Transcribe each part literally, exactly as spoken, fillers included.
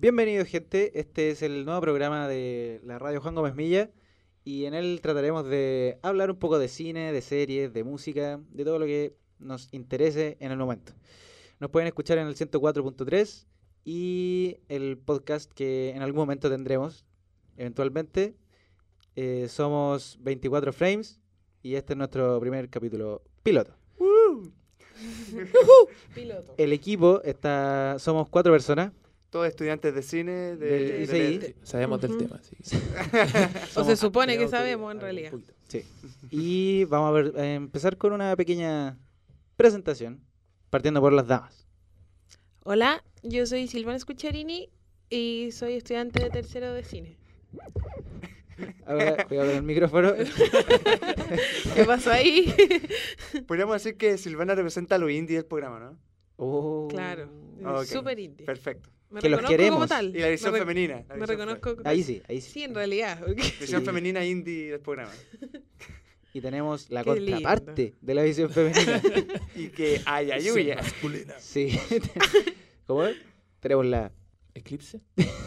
Bienvenidos, gente. Este es el nuevo programa de la radio Juan Gómez Milla y en él trataremos de hablar un poco de cine, de series, de música, de todo lo que nos interese en el momento. Nos pueden escuchar en el ciento cuatro punto tres y el podcast que en algún momento tendremos, eventualmente. Eh, somos veinticuatro Frames y este es nuestro primer capítulo piloto. Uh. Piloto. El equipo está, somos cuatro personas. Todos estudiantes de cine, de, Del de I C I. de- Sabemos Ujú. del tema, sí. O Somos- se supone que Creo sabemos en algo realidad. un poquito. Sí. Y vamos a ver, a empezar con una pequeña presentación, partiendo por las damas. Hola, yo soy Silvana Scucciarini y soy estudiante de tercero de cine. Ahora, cuidado con el micrófono. ¿Qué pasó ahí? Podríamos decir que Silvana representa lo indie del programa, ¿no? Oh. Claro, Ok. súper indie. Perfecto. Me Que los reconozco queremos. como tal. Y la visión me re- femenina. la Me visión reconozco. Ahí sí, ahí sí. Sí, en realidad. porque- fe- Visión Sí. femenina indie del programa. Y tenemos la Qué contraparte de la visión femenina. Y que ay, ayuya. Masculina. Sí. ¿Cómo es? Tenemos la... ¿Eclipse?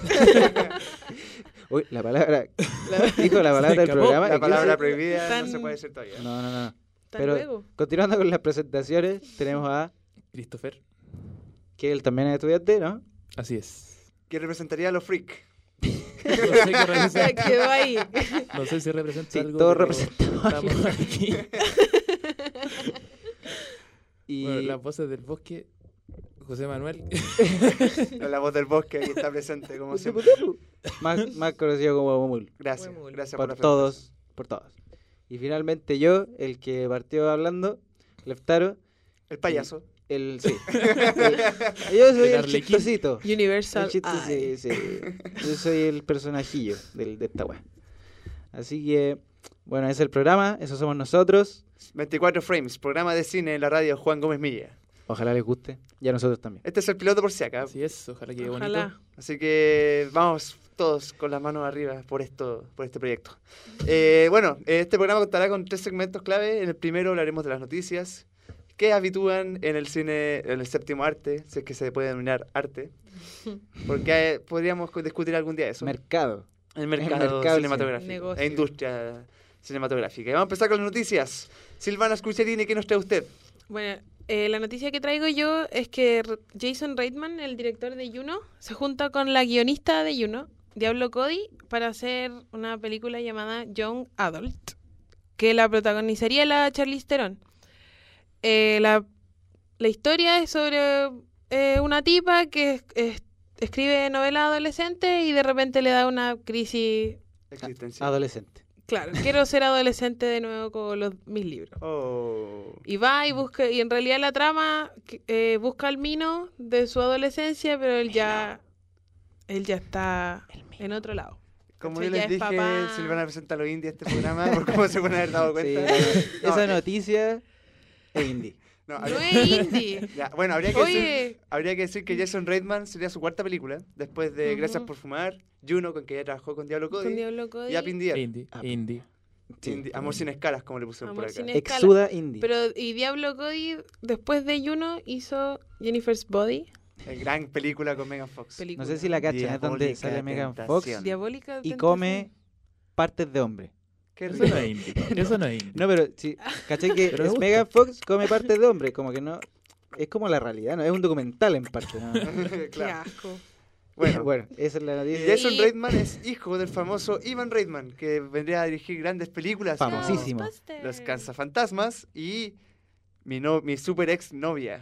Uy, la palabra... Dijo la palabra Se del escapó. programa. La palabra eclipse. prohibida no Tan- se puede decir todavía. No, no, no. Hasta Pero- luego. Continuando con las presentaciones, tenemos a... Christopher. Que él también es estudiante, ¿no? Así es. Que representaría a los freak. No sé, qué Se representa, quedó ahí. no sé si representa Sí, algo. todos pero representamos algo. estamos aquí. Y... Bueno, las voces del bosque. José Manuel. La voz del bosque aquí está presente, como siempre. más, más conocido como Momul. Gracias. Muy, muy. Gracias por, Por la todos, por todos. Y finalmente yo, el que partió hablando, Leftaro, presentación. El payaso. el... Sí. El- yo soy El el Arlequín. chistosito. El Universal chiste, Eye. sí, sí. Yo soy el personajillo del, de esta weá. Así que, bueno, ese es el programa, eso somos nosotros. veinticuatro Frames, programa de cine en la radio Juan Gómez Milla. Ojalá les guste, y a nosotros también. Este es el piloto por si acá. Así es, ojalá quede bonito. Ojalá. Así que vamos todos con las manos arriba por esto, por este proyecto. Eh, bueno, este programa contará con tres segmentos clave. En el primero hablaremos de las noticias que habitúan en el cine, en el séptimo arte, si es que se puede denominar arte. Porque eh, podríamos discutir algún día eso. Mercado. el mercado, el mercado del cinematográfico Negocio. e industria cinematográfica. Y vamos a empezar con las noticias. Silvana Scucciarini, ¿qué nos trae usted? Bueno, eh, la noticia que traigo yo es que R- Jason Reitman, el director de Juno, se junta con la guionista de Juno, Diablo Cody, para hacer una película llamada Young Adult, que la protagonizaría la Charlize Theron. Eh, la, la historia es sobre eh, una tipa que es- es- escribe novela adolescente y de repente le da una crisis. Existencia. Adolescente. Claro, quiero ser adolescente de nuevo con los, mis libros. Oh. Y va y busca, y en realidad la trama que- eh, busca al Mino de su adolescencia, pero él ya, él ya está en otro lado. Como ¿Cachai? yo Ya les es dije, papá. Silvana presenta a los indies este programa, por cómo se pueden haber dado Sí, cuenta. No, esa eh, noticia es indie. no, No habría- es indie. Ya, bueno, habría que, decir, Oye, habría que decir que Jason Reitman sería su cuarta película, después de Ujú. Gracias por Fumar, Juno, con que ya trabajó con Diablo Cody, con Diablo Cody, y Up in the Air. Indie. Ah, Indie. Sí. Indie- Amor sin escalas, como le pusieron por Amor acá. sin escalas. Exuda indie. pero y Diablo Cody después de Juno hizo Jennifer's Body, Eh, gran película con Megan Fox. No película sé si la cachan, es donde Diabólica sale Megan tentación. Fox diabólica y tentación. come partes de hombre. Qué Eso rico. no es indie. Eso no es indie. No, pero sí, ¿cachai que Pero me es gusta. Megan Fox come partes de hombre? Como que no... Es como la realidad, ¿no? Es un documental en parte, ¿no? Qué Claro. asco. Bueno, Bueno, esa es la y noticia. Jason Y- Reitman es hijo del famoso Ivan Reitman, que vendría a dirigir grandes películas como Famosísimo. Ghostbusters. Los Cazafantasmas y mi, no, mi super ex novia.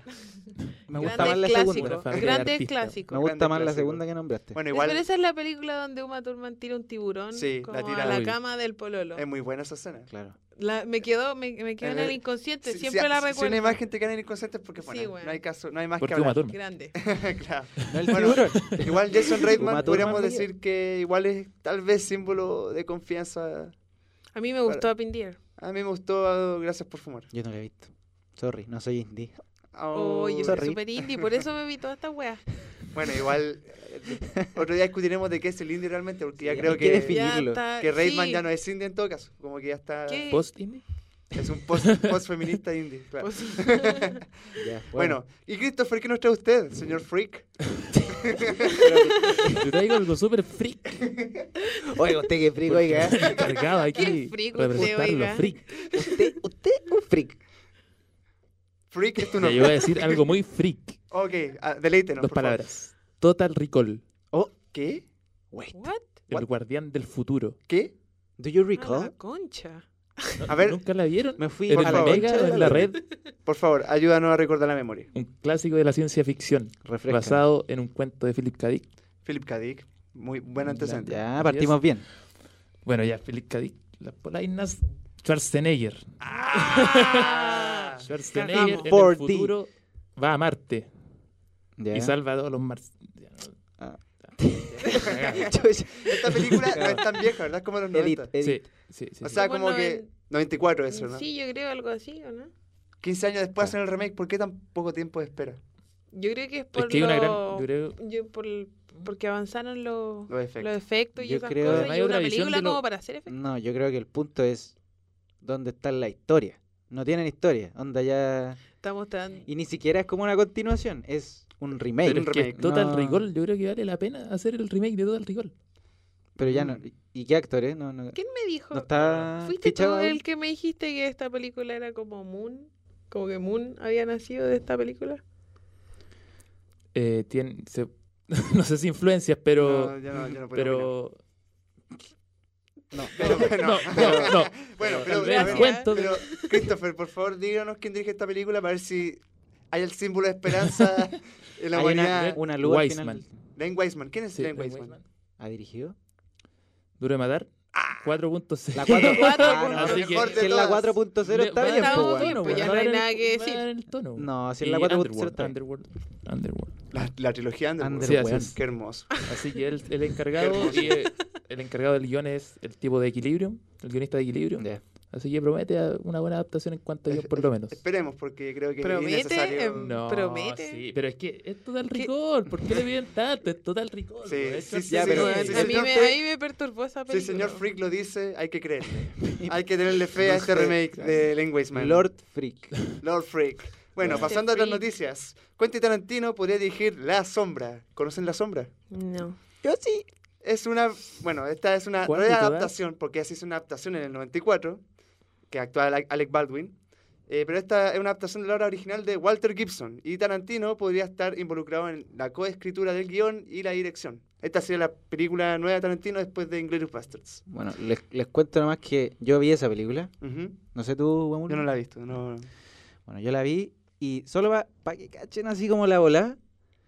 Me gusta Grandes más la clásicos, segunda. Una familia de Grandes artistas. clásicos. Me gusta Grande más la clásico. segunda que nombraste. Bueno, Pero igual esa es la película donde Uma Thurman tira un tiburón Sí, como la tira- a la Uy. cama del pololo. es muy buena esa escena. Claro. La- me quedó, me, me quedó en Eh, el inconsciente, Si- siempre si, la si recuerdo. una imagen te queda en el inconsciente es porque Sí, bueno, bueno. no hay caso, no hay más Porque que Uma hablar. Thurman. Grande. Claro. No el Bueno, tiburón. Igual Jason Uma Reitman Thurman podríamos me decir que igual es tal vez símbolo de confianza. A mí me gustó Up in the Air. A mí me gustó Gracias por Fumar. Yo no la he visto. Sorry, no soy indie. Oh, Oye, soy sorry. super indie, por eso me vi toda esta wea. Bueno, igual eh, otro día discutiremos de qué es el indie realmente, porque ya Sí, creo hay que que, definir. Ya Finirlo. está- que Reitman sí, ya no es indie en todo caso, como que ya está ¿Qué? Post indie. es un post, post feminista indie. Claro. pues, Ya, Bueno, y Christopher, ¿qué nos trae usted, señor Freak? Yo traigo algo súper freak. Oiga, usted qué frico, oiga. ¿eh? Estoy encargado aquí Qué freak usted, representar oiga. los freak. Usted, usted un freak. Freak es tu Ya, nombre. yo voy a decir algo muy freak. Ok, ah, deleítenos, Dos por favor. palabras. Total Recall. Oh, ¿Qué? wait. What? El What? guardián del futuro. ¿Qué? Do you A la recall? concha. A ver, ¿Nunca la vieron? Me fui ¿En por el favor. Mega o en la red? por favor, ayúdanos a recordar la memoria. Un clásico de la ciencia ficción. Refresca. Basado en un cuento de Philip K. Dick. Philip K. Dick, muy buen antecedente. Ya, partimos bien. Bueno, ya, Philip K. Dick. Las polainas. Schwarzenegger. Ah, Schwarzenegger Cagamos. en four el D. futuro va a Marte Ya. y salva a todos los marcianos. Ah. Esta película no es tan vieja, ¿verdad? Es como de los Elite, noventa. Sí, Elite. sí, sí. O sí. sea, Como como que noven- noventa y cuatro eso, ¿no? Sí, yo creo algo así, ¿o no? quince años después hacen el remake, ¿por qué tan poco tiempo de espera? Yo creo que es Es por que hay una gran. lo- Yo creo, yo por el- porque avanzaron los, Los efectos. los efectos y Yo esas creo- cosas. Además, hay Y otra una visión película de lo- como para hacer efectos. No, yo creo que el punto es dónde está la historia. No tienen historia. Onda ya. Estamos tan... Y ni siquiera es como una continuación, es un remake. pero un es que remake. Total No. Recall, yo creo que vale la pena hacer el remake de Total Recall. Pero ya no. ¿Y qué actores? No, no, ¿Quién me dijo? no está ¿Fuiste tú fichado aún? el que me dijiste que esta película era como Moon? Como que Moon había nacido de esta película. Eh, tiene, se- no sé si influencias, pero. No, yo no, yo no puedo opinar. pero. No. Pero bueno, No, no, no. bueno, pero, Tal vez a ver, cuento de- pero, Christopher, por favor, díganos quién dirige esta película para ver si hay el símbolo de esperanza en la Hay una, humanidad. una luz al Wiseman. final. Lane Wiseman, ¿quién es Sí, Lane Lane Wiseman? Wiseman. ¿Ha dirigido? Duro de matar. cuatro punto cero. La cuatro Cuatro Ah, punto no, Así si que- mejor de es la todas. cuatro punto cero está Le- bien, Estamos po, weón. bien, pues ya va no a hay dar nada el- que va a decir. dar el tono. No, si es Y la cuatro punto cero Underworld, está bien. Underworld, Underworld. La, la trilogía Underworld. Under- Sí, así weón. es. Qué hermoso. Así que el, el encargado y eh, el encargado del guión es el tipo de Equilibrium, el guionista de Equilibrium. Ya. Así que promete a- una buena adaptación en cuanto a guión, por lo menos. Esperemos, porque creo que Promete, es innecesario. em, No, promete. sí, pero es que es Total ¿Qué? Recall. ¿Por qué le piden tanto? Es Total Recall. Sí, weón. Es sí, sí, Ya, sí, pero- sí, Bueno, sí, a, mí señor me, Freak- a mí me perturbó esa Si el película. señor Freak lo dice, hay que creerle. Hay que tenerle fe a No este sé. remake de Lane Wiseman. Lord Freak. Lord Freak. Bueno, Lord pasando a otras Freak. noticias. Quentin Tarantino podría dirigir La Sombra. ¿Conocen La Sombra? No. Yo sí. Es una, bueno, esta es una ¿Cuándo y todas? readaptación, porque así es una adaptación en el noventa y cuatro, que actúa Ale- Alec Baldwin. Eh, pero esta es una adaptación de la obra original de Walter Gibson. Y Tarantino podría estar involucrado en la coescritura del guión y la dirección. Esta sería la película nueva de Tarantino después de Inglourious Basterds. Bueno, les, les cuento nomás que yo vi esa película. Ujú. No sé tú, Guamul. Yo no la he visto. No. Bueno, yo la vi y solo para que cachen así como la bola,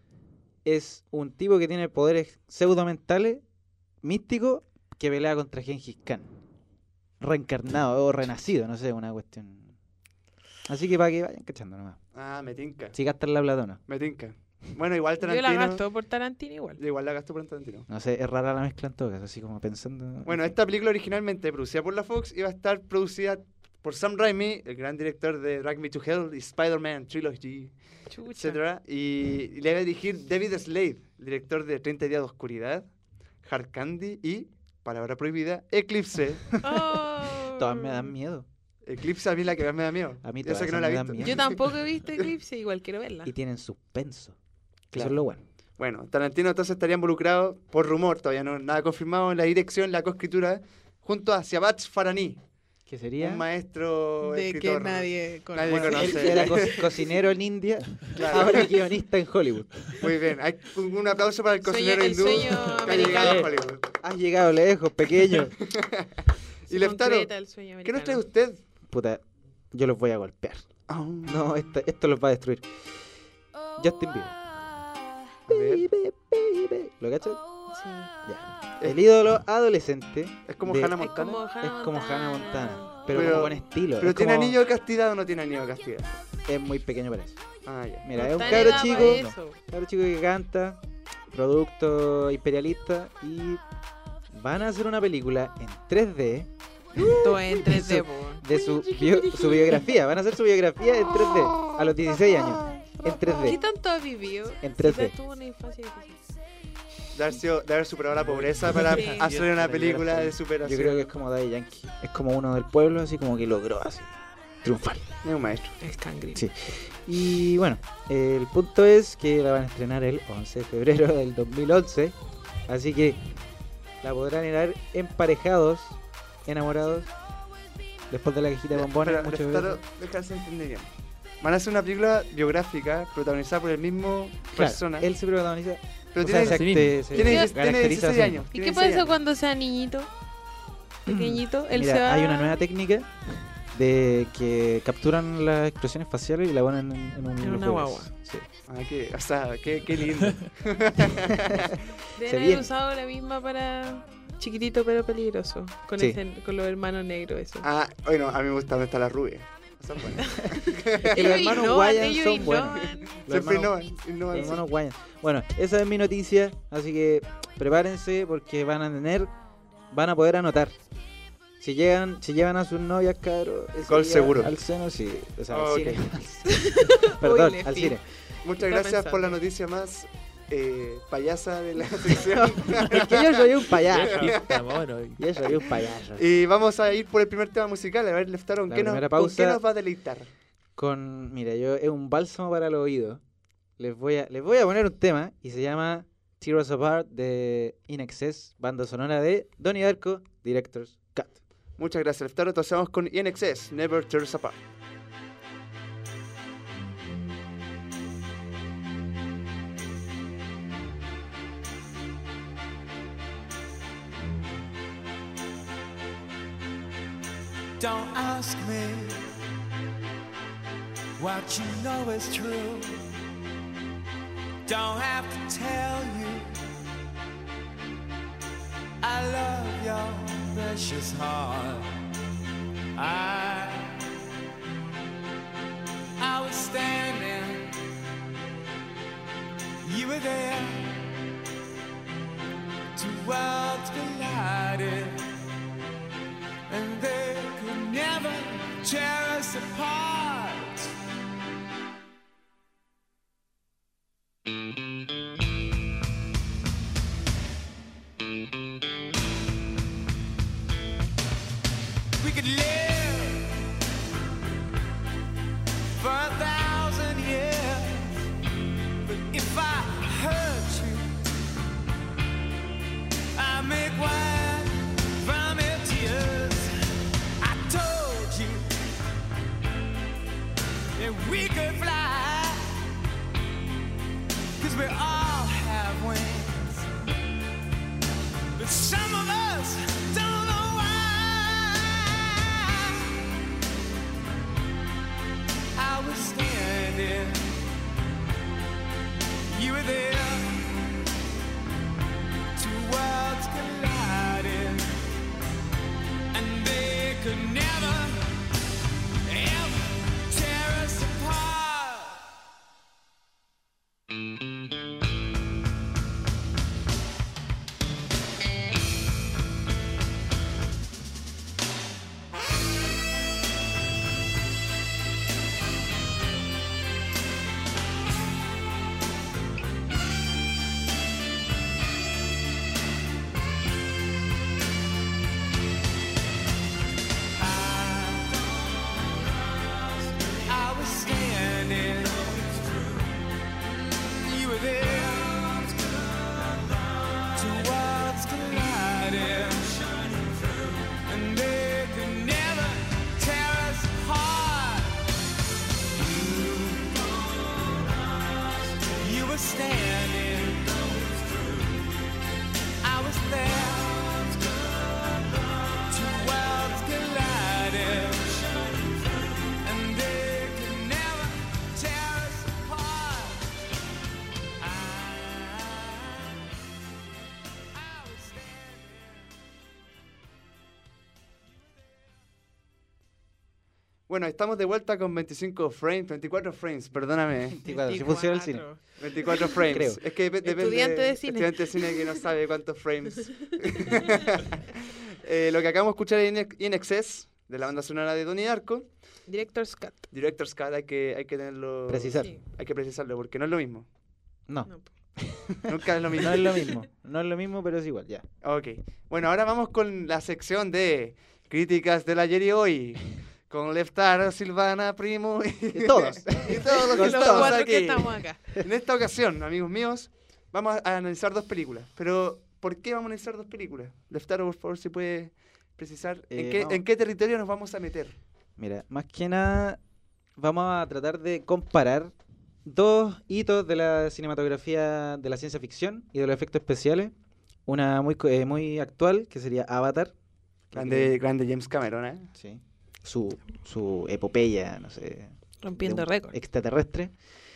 es un tipo que tiene poderes pseudo-mentales, místicos, que pelea contra Gengis Khan. Reencarnado o renacido, no sé, una cuestión. Así que para que vayan cachando nomás. Ah, me tinca. Si gastan la plata o no. Me tinca. Bueno, igual Yo Tarantino... la gasto por Tarantino igual. Igual la gasto por Tarantino. No sé, es rara la mezcla en todo caso, así como pensando. Bueno, esta película originalmente producida por la Fox iba a estar producida por Sam Raimi, el gran director de Drag Me to Hell y Spider-Man Trilogy, Chucha. etcétera, y, y le iba a dirigir David Slade, el director de treinta días de oscuridad, Hard Candy y, palabra prohibida, Eclipse. Oh. Todas me dan miedo. Eclipse a mí la que más me da miedo. A mí Y eso todas que no esas la he me dan visto. miedo. Yo tampoco he visto Eclipse, igual quiero verla. Y tienen suspenso. Claro. Eso es lo bueno. Bueno, Tarantino entonces estaría involucrado, por rumor, todavía no nada confirmado, en la dirección, la coescritura, junto a Siabat Farani, ¿Qué sería? un maestro de escritor. que nadie conoce. Nadie Bueno, él conoce. era co- cocinero en India, Claro. ahora es guionista en Hollywood. Muy bien, hay un, un aplauso para el Sueño- cocinero el hindú sueño que ha llegado a americano. Hollywood. Has llegado lejos, pequeño. Se Y Leftaro, concreta el sueño ¿qué nos trae americano. usted? Puta, yo los voy a golpear. Oh. No, esta- esto los va a destruir. Justin Bieber. A ver, Baby, baby. ¿Lo cachas? Sí. Ya. El ídolo adolescente es como de- Hannah Es Montana. como es Hannah como Montana. Hannah Montana, pero, Pero- como con estilo. ¿Pero es tiene como- anillo de castidad o no tiene anillo de castidad? Es muy pequeño para eso. Ah, ya. Mira, No es un está en cabro edad chico, para eso. cabro chico que canta, producto imperialista y van a hacer una película en tres D Todo en tres D, Eso. po. de su, bio- su biografía. Van a hacer su biografía en tres D a los dieciséis años. En tres ¿Qué D. tanto ha vivido? En tres D. Quizás tuvo una infancia difícil. De haber, sido- de haber superado la pobreza para Sí. hacer una película de superación. Yo creo que es como Daddy Yankee. Es como uno del pueblo, así como que logró así. triunfal. Es un maestro. El cangrejo. Sí. Y bueno, el punto es que la van a estrenar el once de febrero del dos mil once. Así que la podrán ir a ver emparejados, enamorados, después de la cajita de bombones. Pero, muchas Leftaro, veces. dejarse entender bien. Van a hacer una película biográfica protagonizada por el mismo Claro, persona. él se protagoniza. pero o tiene, sea, se, sí acte- se tiene, diez- tiene caracteriza dieciséis así. años. ¿Y tiene qué dieciséis pasa años. cuando sea niñito? Pequeñito. Él Mira, se va... hay una nueva técnica de que capturan las expresiones faciales y la ponen en, en un En una microjuego. guagua. Sí. Ah, qué, o sea, qué, qué lindo. Deben se haber viene. usado la misma para chiquitito pero peligroso. Con, Sí. ese, con los hermanos negros, eso. Ah, bueno, a mí me gusta dónde está la rubia. Son buenas. Es que los Ellos hermanos innovan, Wayans ellos son buenos. innovan. Los Siempre hermanos- innovan. innovan, Los sí. hermanos Wayans. Bueno, esa es mi noticia, así que prepárense porque van a tener, van a poder anotar. Si llegan, si llevan a sus novias, cabros, ese Gol día seguro. Al seno, sí. O sea, Ah, al ok. cine. Perdón, Uy, al Lefty. cine. Muchas Está gracias por pensando. la noticia más eh, payasa de la sección. Es que yo soy un payaso. Fiesta, mono. y- Yo soy un payaso. Y vamos a ir por el primer tema musical. A ver, Leftaro, ¿con La qué nos, primera con qué pausa. nos va a deleitar? Con, mira, yo es un bálsamo para los oídos. Les voy a, les voy a poner un tema y se llama Tear Us Apart de In Excess, banda sonora de Donnie Darko, Director's Cut. Muchas gracias, Leftaro. Entonces vamos con I N X S, Never Tear Us Apart. Don't ask me what you know is true. Don't have to tell you I love your precious heart. I I was standing, you were there. Two worlds collided, and they could never tear us apart. We could live for a thousand years, but if I hurt you, I make wine from your tears. I told you that we could fly, 'cause we all have wings, but some of us don't know why. I was standing, you were there. Two worlds collided, and they could never, ever tear us apart. I was standing, you were there. Two worlds collided, and they could never tear us apart. You were standing, I was there. Two worlds collided, and they could never tear us apart. I, I was standing. Bueno, estamos de vuelta con veinticinco frames, veinticuatro frames, perdóname. veinticuatro, si funciona el cine. veinticuatro frames. Creo. Es que dep- depende. Estudiante de cine. Estudiante de cine que no sabe cuántos frames. Eh, lo que acabamos de escuchar es I N X S, de la banda sonora de Donnie Darko. Director's Cut. Director's Cut, hay que, hay que tenerlo. Precisar. Sí. Hay que precisarlo, porque no es lo mismo. No, No. Nunca es lo mismo. no es lo mismo. No es lo mismo, pero es igual, ya. Ok. Bueno, ahora vamos con la sección de críticas del ayer y hoy. Con Leftaro, Silvana, Primo y, Y todos. y todos los que Con Los estamos cuatro aquí. que estamos acá. En esta ocasión, amigos míos, vamos a analizar dos películas. Pero, ¿por qué vamos a analizar dos películas? Leftaro, por favor, si puede precisar Eh, ¿en, qué, vamos. ¿en qué territorio nos vamos a meter? Mira, más que nada vamos a tratar de comparar dos hitos de la cinematografía de la ciencia ficción y de los efectos especiales. Una muy, co- eh, muy actual, que sería Avatar. que Grande, creo- grande James Cameron, ¿eh? Sí. Su, su epopeya, no sé, Rompiendo de un récord. extraterrestre.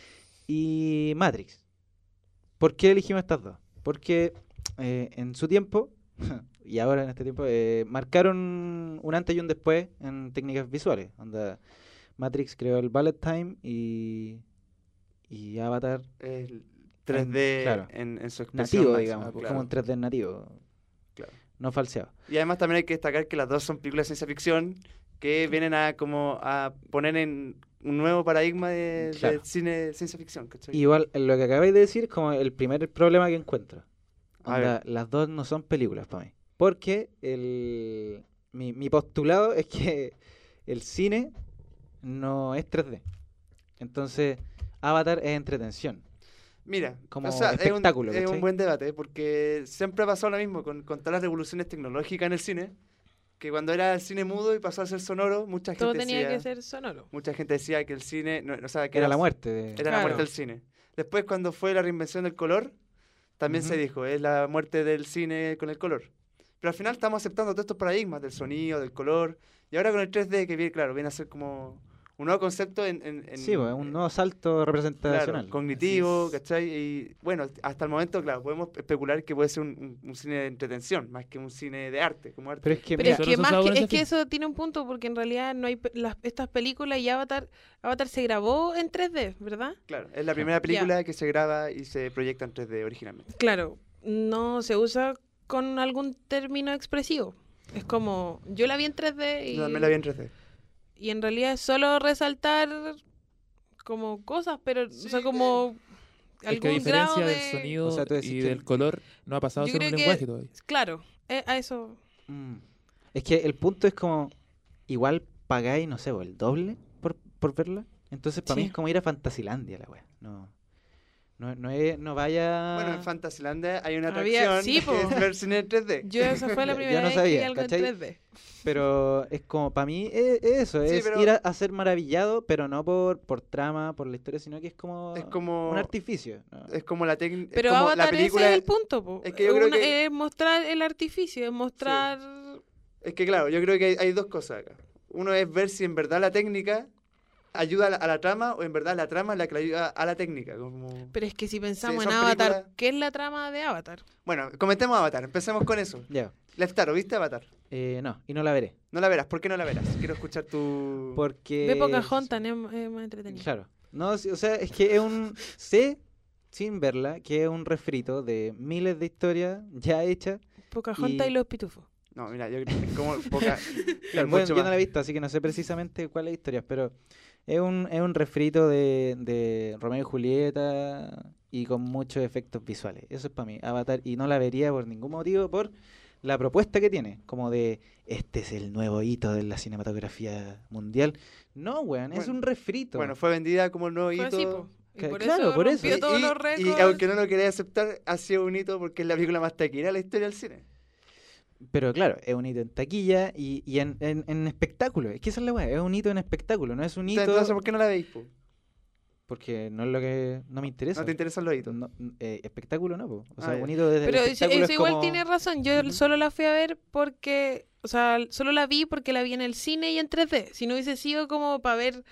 Y Matrix. ¿Por qué elegimos estas dos? Porque eh, en su tiempo, y ahora en este tiempo, eh, marcaron un antes y un después en técnicas visuales. Onda, Matrix creó el bullet time y, y Avatar El tres D En- claro. en, en su expresión nativo, máxima, digamos, claro. como un tres D nativo, Claro. no falseado. Y además también hay que destacar que las dos son películas de ciencia ficción que vienen a como a poner en un nuevo paradigma de, de Claro. cine de ciencia ficción, ¿cachai? Igual, lo que acabáis de decir es como el primer problema que encuentro. A Onda, las dos no son películas para mí. Porque el, mi, mi postulado es que el cine no es tres D. Entonces, Avatar es entretención. Mira, como o sea, es un, espectáculo, es un ¿cachai? buen debate porque siempre ha pasado lo mismo con, con todas las revoluciones tecnológicas en el cine, que cuando era el cine mudo y pasó a ser sonoro, mucha gente Todo tenía decía, que ser sonoro. mucha gente decía que el cine, no, o sea, que Era la muerte. de- Era la Claro. muerte del cine. Después, cuando fue la reinvención del color, también se Ujú. dijo, es la muerte del cine con el color. Pero al final estamos aceptando todos estos paradigmas del sonido, del color, y ahora con el tres D, que viene, claro, viene a ser como un nuevo concepto en... en- en- Sí, pues, un nuevo salto claro, representacional. cognitivo, Así es. ¿cachai? Y bueno, hasta el momento, claro, podemos especular que puede ser un, un- un cine de entretención, más que un cine de arte, como arte. Pero es que, Pero mira, es Solo que se más usaba que, con es ese que fin. eso tiene un punto porque en realidad no hay pe- las, estas películas y Avatar Avatar se grabó en tres D, ¿verdad? Claro, es la primera película que se graba y se proyecta en tres D originalmente. Claro, no se usa con algún término expresivo. Es como yo la vi en tres D y Yo también la vi en tres D. y en realidad es solo resaltar como cosas, pero Sí, o sea, como Es que a algún grado diferencia de del sonido O sea, tú decís y que- del color, no ha pasado a Yo ser un creo que- lenguaje todavía. Claro, eh, a eso. mm, es que el punto es como, igual pagáis, no sé, po, el doble por, por verla. Entonces, para mí Sí. es como ir a Fantasilandia, la wea. No, no, no, es, no vaya... Bueno, en Fantasylandia hay una Había- atracción sí, po. que es ver cine en tres D. Yo esa fue la Yo primera no vez sabía, que vi algo ¿cachai? en tres D. Pero es como, para mí es, es eso, Sí, es pero- ir a, a ser maravillado, pero no por, por trama, por la historia, sino que es como, Es como- un artificio. ¿no? Es como la técnica. Pero como la Avatar película. ese es el punto, po. es que yo creo Una- que- es mostrar el artificio, es mostrar Es que claro, yo creo que hay, hay dos cosas acá. Uno es ver si en verdad la técnica ayuda a la, a la trama o en verdad la trama es la que le ayuda a la técnica. Como... Pero es que si pensamos son en Avatar, películas- ¿qué es la trama de Avatar? Bueno, comentemos Avatar, empecemos con eso. Ya. Leftaro, ¿viste Avatar? Eh, no, y no la veré. No la verás, ¿por qué no la verás? Quiero escuchar tu... Porque... Ve Pocahontas, es, es más entretenido. Claro. No, sí, o sea, es que es un... Sé, sin verla, que es un refrito de miles de historias ya hechas. Pocahontas y... Y- los pitufos. No, mira, yo creo que es como poca... Claro, Bueno, mucho yo no más. la he visto, así que no sé precisamente cuál es la historia, pero es un, es un refrito de, de Romeo y Julieta y con muchos efectos visuales. Eso es para mí, Avatar, y no la vería por ningún motivo, por la propuesta que tiene, como de, este es el nuevo hito de la cinematografía mundial. No, weón, es Bueno, un refrito. Bueno, fue vendida como el nuevo Fue así, hito... po. Y Ca- por claro, eso por eso. rompió Y- todos y, los y récords. aunque no lo quería aceptar, ha sido un hito porque es la película más taquillera de la historia del cine. Pero claro, es un hito en taquilla y, y en, en, en espectáculo. Es que esa es la weá, es un hito en espectáculo, no es un hito... Entonces, ¿por qué no la veis? po? Porque no es lo que... no me interesa. ¿No te interesan los hitos? No, eh, espectáculo no, po. O Ah, sea, ya. bonito desde Pero el eso, espectáculo eso es igual como- tiene razón. Yo Ujú. solo la fui a ver porque, o sea, solo la vi porque la vi en el cine y en tres D. Si no hubiese sido como para ver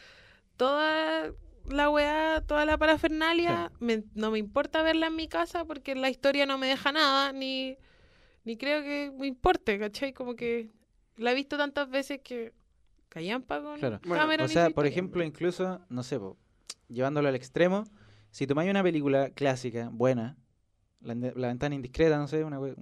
toda la weá, toda la parafernalia, me- no me importa verla en mi casa porque la historia no me deja nada, ni, ni creo que me importe, ¿cachai? Como que la he visto tantas veces que callampa con Claro. Bueno, Cameron O y su sea, por historia. ejemplo, incluso, no sé, po, llevándolo al extremo, si tomáis una película clásica, buena, La, Inde- La Ventana Indiscreta, no sé, una we-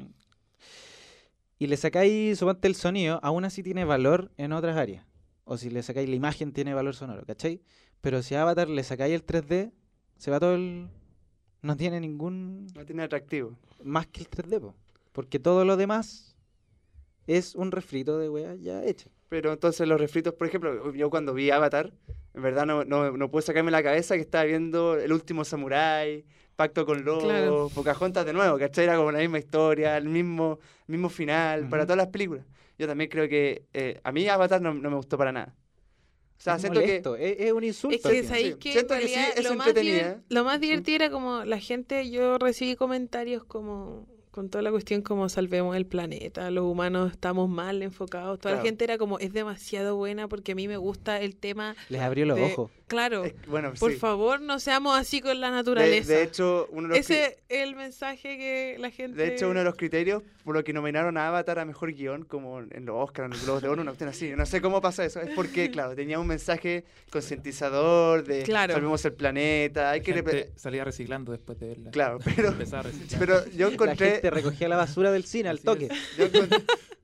y le sacáis, suponte, el sonido, aún así tiene valor en otras áreas. O si le sacáis la imagen, tiene valor sonoro, ¿cachai? Pero si a Avatar le sacáis el tres D, se va todo el... No tiene ningún... No tiene atractivo. Más que el tres D, po. Porque todo lo demás es un refrito de weá ya hecha. Pero entonces los refritos, por ejemplo, yo cuando vi Avatar, en verdad no, no, no pude sacarme la cabeza que estaba viendo El Último Samurái, Pacto con Lobos, Claro. Pocahontas de nuevo, ¿cachai? Era como la misma historia, el mismo, mismo final, Ujú. para todas las películas. Yo también creo que eh, a mí Avatar no, no me gustó para nada. O sea, Es siento que... molesto, es, es un insulto. Es al que final. sabéis Sí. que, Siento en que sí, realidad es lo, más entretenida. divert- lo más divertido era como la gente, yo recibí comentarios como con toda la cuestión como salvemos el planeta, los humanos estamos mal enfocados, toda la Claro. gente era como es demasiado buena porque a mí me gusta el tema Les abrió los de- ojos. claro, es- bueno, por sí. favor no seamos así con la De, naturaleza. de hecho, uno de los cri- Ese es el mensaje que la gente... De hecho, uno de los criterios por lo que nominaron a Avatar a Mejor Guión, como en los Oscars, en los Globos de Oro, una cuestión así. No sé cómo pasa eso. Es porque, claro, tenía un mensaje concientizador de Claro. salvemos el planeta, hay La que... repre- gente salía reciclando después de verla. Claro, pero, Empezaba a reciclar. pero yo La encontré... gente recogía la basura del cine al Así toque. es. Yo encontré,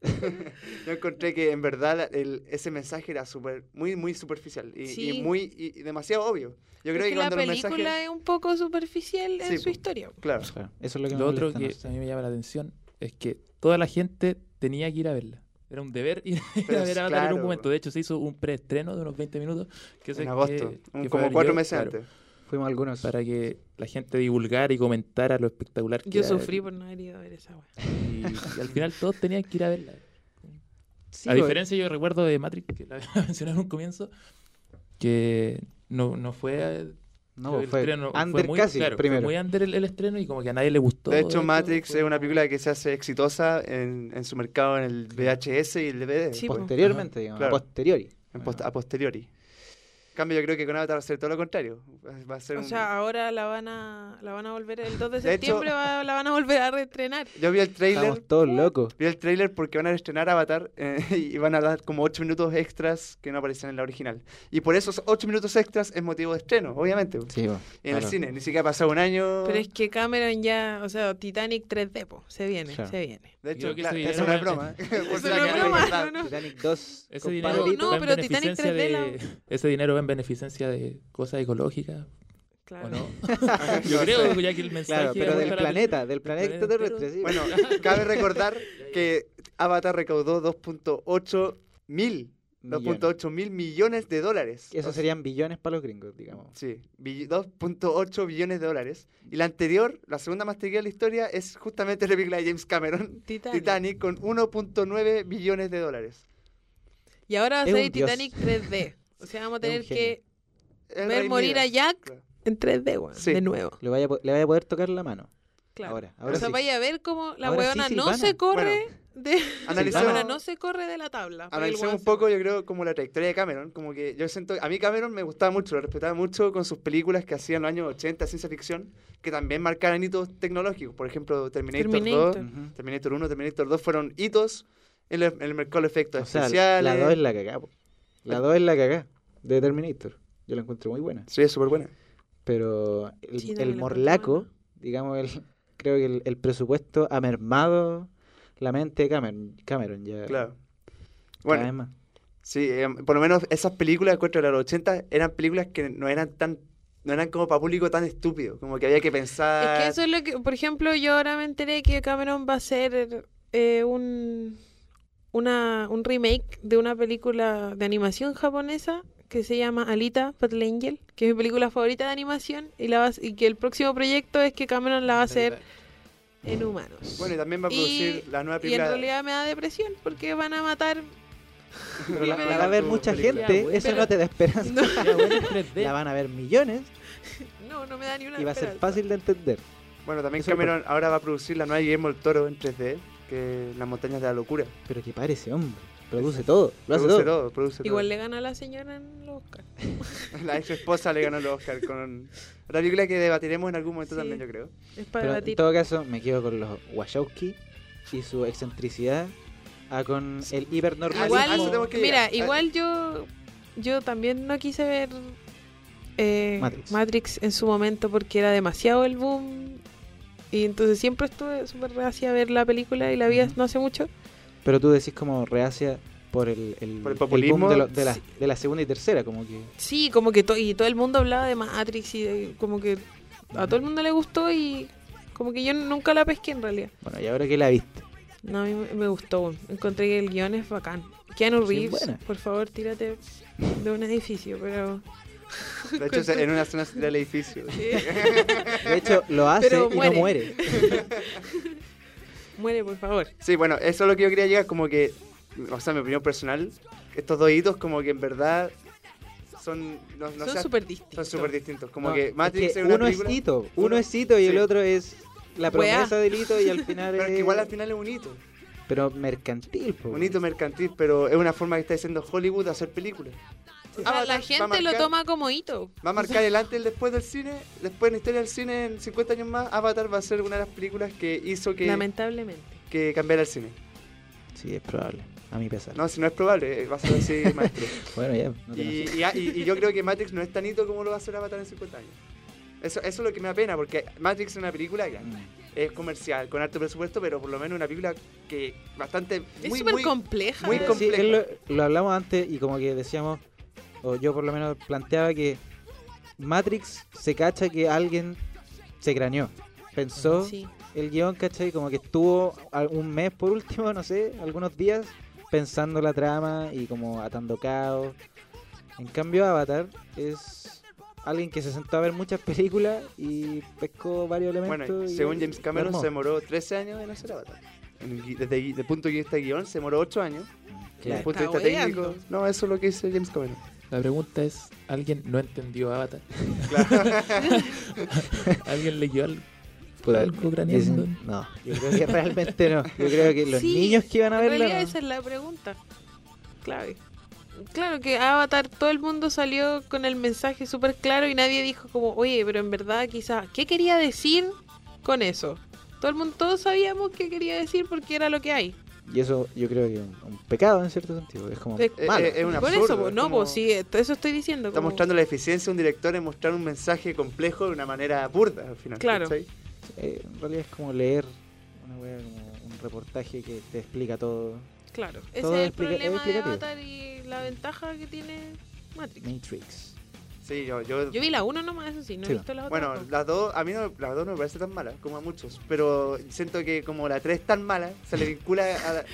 yo encontré que en verdad el- ese mensaje era súper, muy, muy superficial y, Sí. y muy y, y demasiado obvio. Yo Es creo que, que la cuando los película mensajes... es un poco superficial en Sí, su po. historia. Claro, Claro, eso es lo que Lo me otro molesta, que no sé. a mí me llama la atención es que toda la gente tenía que ir a verla. Era un deber ir a Pero ver es Avatar en claro. un momento. De hecho, se hizo un preestreno de unos veinte minutos. Que sé en que- agosto, que un- fue como maravilloso, cuatro meses claro, antes. Fuimos algunos. Para que la gente divulgara y comentara lo espectacular que Yo era. sufrí por no haber ido a ver esa weá. Y, y al final todos tenían que ir a verla. Sí, a pues, diferencia, yo recuerdo de Matrix, que la mencioné en un comienzo, que no, no fue... eh, no, creo que el fue estreno fue under muy, casi claro, primero. fue muy under el, el estreno y como que a nadie le gustó. De hecho, esto, Matrix fue- es una película que se hace exitosa en, en su mercado en el V H S y el D V D. Sí, po- po. Posteriormente, digamos, Claro. a posteriori. en post- a posteriori. En cambio, yo creo que con Avatar va a ser todo lo contrario. Va a ser O un- sea, ahora la van a la van a volver el dos de De hecho- septiembre va- la van a volver a reestrenar. Yo vi el trailer, Estamos todos locos. vi el trailer porque van a estrenar Avatar eh, y van a dar como ocho minutos extras que no aparecen en la original. Y por esos ocho minutos extras es motivo de estreno, obviamente. Sí, po, En el claro. cine, ni siquiera ha pasado un año. Pero es que Cameron ya, o sea, Titanic tres D, po, se viene, Claro. se viene. De hecho, Creo que claro, ese eso no dinero es broma. ¿eh? Por Eso si no la es quieren broma, recordar. no, no. Titanic dos. Ese con dinero, Pablito. No, va en pero Titanic beneficencia tres D de, ese dinero va en beneficencia de cosas ecológicas, Claro. ¿o no? No Yo sé. creo, ya que el mensaje... Claro, pero va del para- planeta, del planeta planeta extraterrestre, sí. Bueno, cabe recordar que Avatar recaudó dos punto ocho mil, dos punto ocho mil millones de dólares. Esos O sea, serían billones para los gringos, digamos. Sí, bill- dos punto ocho billones de dólares. Y la anterior, la segunda más taquillera de la historia, es justamente la película de James Cameron, Titanic. Titanic, con uno punto nueve billones de dólares. Y ahora va a Es salir un dios. Titanic tres D. O sea, vamos a Es un tener genio. que El ver Rey morir a Midas. Jack Claro. en tres D, weón, Sí. de nuevo. Le vaya, a po- le vaya a poder tocar la mano. Claro. Ahora, ahora o sea, sí. vaya a ver cómo la Ahora sí, weona no Silvana. se corre de la Analicemos, weona no se corre de la tabla. para que el analicemos weón un se poco, muera. yo creo, como la trayectoria de Cameron. Como que yo siento, a mí Cameron me gustaba mucho, lo respetaba mucho con sus películas que hacía en los años ochenta, ciencia ficción, que también marcaron hitos tecnológicos. Por ejemplo, Terminator, Terminator. dos, Ujú. Terminator uno, Terminator dos fueron hitos en el, en el mercado de efectos O sea, especiales. la dos es la cagá. po. La dos es la cagá de Terminator. Yo la encuentro muy buena. Sí, es súper buena. Pero el, Sí, no, el la morlaco, encuentro digamos, el, creo que el, el presupuesto ha mermado la mente de Cameron, Cameron ya Claro. cada Bueno, vez más. sí, eh, por lo menos esas películas, encuentro de los ochenta, eran películas que no eran tan, no eran como para público tan estúpido, como que había que pensar. Es que eso es lo que, por ejemplo, yo ahora me enteré que Cameron va a hacer eh, un una un remake de una película de animación japonesa que se llama Alita Battle Angel, que es mi película favorita de animación y la va a- y que el próximo proyecto es que Cameron la va a hacer en humanos. Bueno, y también va a Y- producir la nueva y en película. realidad me da depresión porque van a matar Pero la, Pero- la va a ver tu mucha película. gente, bueno, eso pero- no te da esperanza. No, Ya, bueno, en tres D. La van a ver millones no, no me da ni una y va a ser esperanza. fácil de entender. Bueno, también Eso Cameron ahora va a producir la nueva Guillermo del Toro en tres D, que es Las Montañas de la Locura. Pero que parece, hombre. Produce todo, lo hace produce todo. todo, produce Igual le gana a la señora en los Oscar. todo. La ex esposa le ganó el Oscar con otra película que debatiremos en algún momento Sí. también, yo creo. Es para Pero en debatir. todo caso, me quedo con los Wachowski y su excentricidad a con el hipernormalismo. Igual, a eso tenemos que mira, llegar. igual yo yo también no quise ver eh, Matrix. Matrix. en su momento porque era demasiado el boom y entonces siempre estuve súper reacia a ver la película y la vi Ujú. no hace mucho. Pero tú decís como reacia por el, el, Por el el populismo. boom de, lo- de la, Sí. de la segunda y tercera, como que... Sí, como que to- y todo el mundo hablaba de Matrix y de- como que a todo el mundo le gustó y como que yo nunca la pesqué en realidad. Bueno, ¿y ahora que la viste? No, a mí me- me gustó. Encontré que el guión es bacán. Keanu Sí, Reeves, buena. por favor, tírate de un edificio, pero... De hecho, en una zona del edificio. De hecho, lo hace Pero y muere. no muere. Muere, por favor. Sí, bueno, eso es lo que yo quería llegar, como que, o sea, mi opinión personal, estos dos hitos como que en verdad son, no, no Son sé, súper distintos. son súper distintos. Como No, que Matrix es, que una uno película... es hito, uno, uno- es hito y sí. el otro es la Weá. promesa del hito y al final Pero es... es que igual al final es un hito, Pero mercantil, po. un hito mercantil, pero es una forma que está diciendo Hollywood de hacer películas. O sea, Avatar la va a gente lo marcar- toma como hito. Va a marcar el antes y el después del cine, después en la historia del cine, en cincuenta años más, Avatar va a ser una de las películas que hizo que, Lamentablemente. que cambiara el cine. Sí, es probable, a mi pesar. No, si no es probable, eh, va a ser así, maestro. Bueno, ya, no te Y, enojes. y, y- y yo creo que Matrix no es tan hito como lo va a hacer Avatar en cincuenta años. Eso, eso es lo que me da pena, porque Matrix es una película que Mm. es comercial, con alto presupuesto, pero por lo menos una película que bastante... Es muy, súper muy- compleja. muy ¿eh? com- Sí, compleja. él lo, lo hablamos antes y como que decíamos, o yo por lo menos planteaba que Matrix se cacha que alguien se craneó. Pensó Sí. el guión, ¿cachai? Como que estuvo al- un mes por último, no sé, algunos días, pensando la trama y como atando caos. En cambio, Avatar es alguien que se sentó a ver muchas películas y pescó varios elementos. Bueno, y- según James y Cameron armó. se demoró trece años en hacer Avatar. En el gui- Desde el punto de vista de guión se demoró ocho años. Desde Claro. el punto de Está vista técnico... hueando. No, eso es lo que dice James Cameron. La pregunta es, ¿alguien no entendió Avatar? Claro. ¿Alguien leyó algo? Puta, algo craneando? dicen- no, yo creo que realmente no. Yo creo que los Sí, niños que iban a En verla. realidad no. esa es la pregunta clave. Claro que Avatar, todo el mundo salió con el mensaje súper claro y nadie dijo como, oye, pero en verdad quizás, ¿qué quería decir con eso? Todo el mundo, todos sabíamos qué quería decir porque era lo que hay. Y eso yo creo que es un, un pecado en cierto sentido. Es como Es- malo. Eh, eh, es un Por absurdo, eso, pues, es no, como- pues sí, esto- eso estoy diciendo. Está como- mostrando la eficiencia de un director en mostrar un mensaje complejo de una manera burda al final. Claro. ¿cachai? Eh, en realidad es como leer una wea, como un reportaje que te explica todo. Claro, ese Todo es el explica- es problema de explicativo. Avatar y la ventaja que tiene Matrix. Matrix. Sí, yo, yo, Yo vi la uno nomás, eso sí, no Sí. he visto las otras. Bueno, dos. las dos, a mí no, las dos no me parece tan mala como a muchos, pero siento que como la tres es tan mala, se le vincula a la,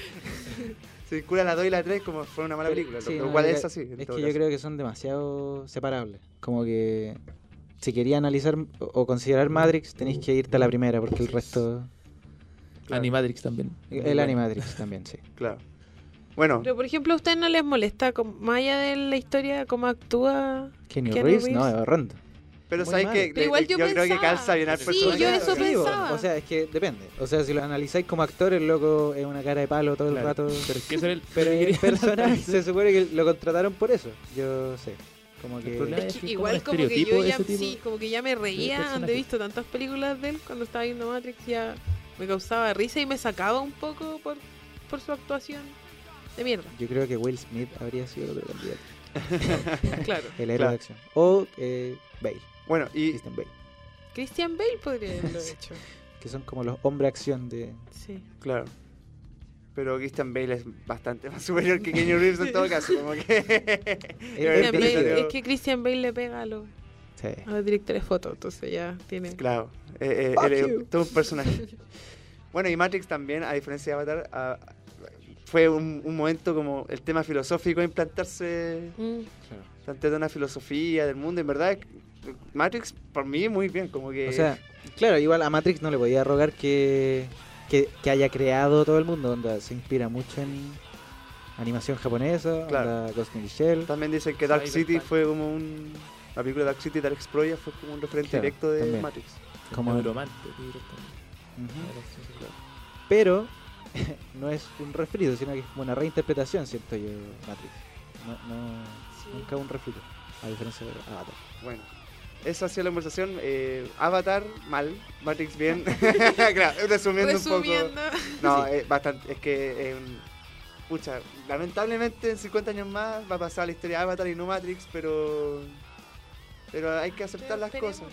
se vincula a la dos y la tres como si fuera una mala película, lo- Sí, lo no, cual yo es creo- así. en Es que todo yo caso. creo que son demasiado separables. Como que si quería analizar o o considerar Matrix, tenéis que irte a la primera, porque el resto. Claro, Animatrix también. El Animatrix también, sí. Claro. Bueno, Pero por ejemplo, ¿a ustedes no les molesta, como- más allá de la historia, cómo actúa? Kenny Keanu Reeves, Reeves. no, es horrendo. pero muy sabes malo. que Pero le- igual yo creo que pensaba- calza bien al Sí, personaje. yo eso Sí, bo, pensaba. o sea, es que depende. O sea, si lo analizáis como actor, el loco es una cara de palo todo el Claro. rato. Pero es que eso era el, Pero lo que el quería personaje analizar. se supone que lo contrataron por eso. Yo sé. Como El que. problema Es es que que igual como como un que yo estereotipo ya, ese tipo. sí, como que ya me reía, personaje. donde he visto tantas películas de él, cuando estaba viendo Matrix ya me causaba risa y me sacaba un poco por, por su actuación de mierda. Yo creo que Will Smith habría sido el otro candidato. Claro. El héroe Claro. de acción. O eh, Bale. Bueno, y Christian Bale. Christian Bale podría haberlo hecho. Que son como los hombres acción de. Sí. claro. Pero Christian Bale es bastante más superior que Keanu Reeves en todo caso, como que Christian Bale- brígido. es que Christian Bale le pega a los, Sí. a los directores de foto, entonces ya tiene... Claro, eh, eh, Fuck él es you. todo un personaje. Bueno, y Matrix también, a diferencia de Avatar, ah, fue un, un momento como el tema filosófico de implantarse, Mm. plantear una filosofía del mundo. En verdad, Matrix, por mí, muy bien, como que... O sea, claro, igual a Matrix no le podía rogar que, que, que haya creado todo el mundo. Onda, se inspira mucho en animación japonesa, Claro. onda Ghost in the Shell. también dicen que Dark City Cyberpunk. fue como un... La película Dark City, Dark Explorer fue como un referente Claro, directo de también. Matrix. Como- Neuromante, directamente. Ujú. Pero no es un refrito, sino que es como una reinterpretación, siento yo, Matrix. No, no, Nunca un refrito, a diferencia de Avatar. Bueno, esa ha sido la conversación. Eh, Avatar, mal. Matrix, bien. Claro, resumiendo, un Resumiendo. poco. No, es bastante. Es que. Eh, pucha, lamentablemente en cincuenta años más va a pasar la historia de Avatar y no Matrix, pero. Pero hay que aceptar las cosas.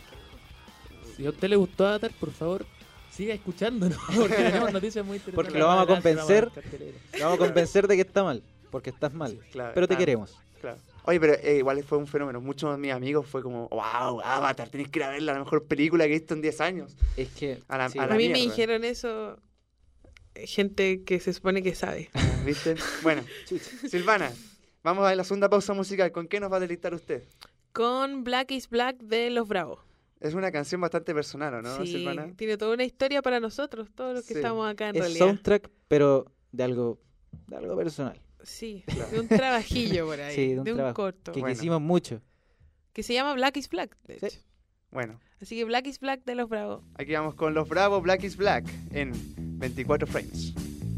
Si a usted le gustó Avatar, por favor, siga escuchándonos. Porque tenemos noticias muy interesantes. Porque lo vamos a convencer. Vamos a dar cartelera. Te vamos a convencer de que está mal, porque estás mal. Claro, Pero te ah, queremos. Claro. Oye, pero eh, igual fue un fenómeno. Muchos de mis amigos fue como, wow, Avatar, tenés que ir a ver la mejor película que he visto en diez años. Es que A la- sí, a A la mí me mierda. dijeron eso gente que se supone que sabe. ¿Viste? Bueno, Silvana, vamos a la segunda pausa musical. ¿Con qué nos va a deleitar usted? Con Black is Black de Los Bravos. Es una canción bastante personal, ¿o no, Sí, Silvana? tiene toda una historia para nosotros, todos los que Sí. estamos acá en Es realidad. soundtrack, pero de algo, de algo personal. Sí, de un trabajillo por ahí, Sí, de un de un trabajo corto, Que Bueno. quisimos mucho. que se llama Black is Black, de Sí. hecho. Bueno, Así que Black is Black de Los Bravos. aquí vamos con Los Bravos, Black is Black, en veinticuatro frames.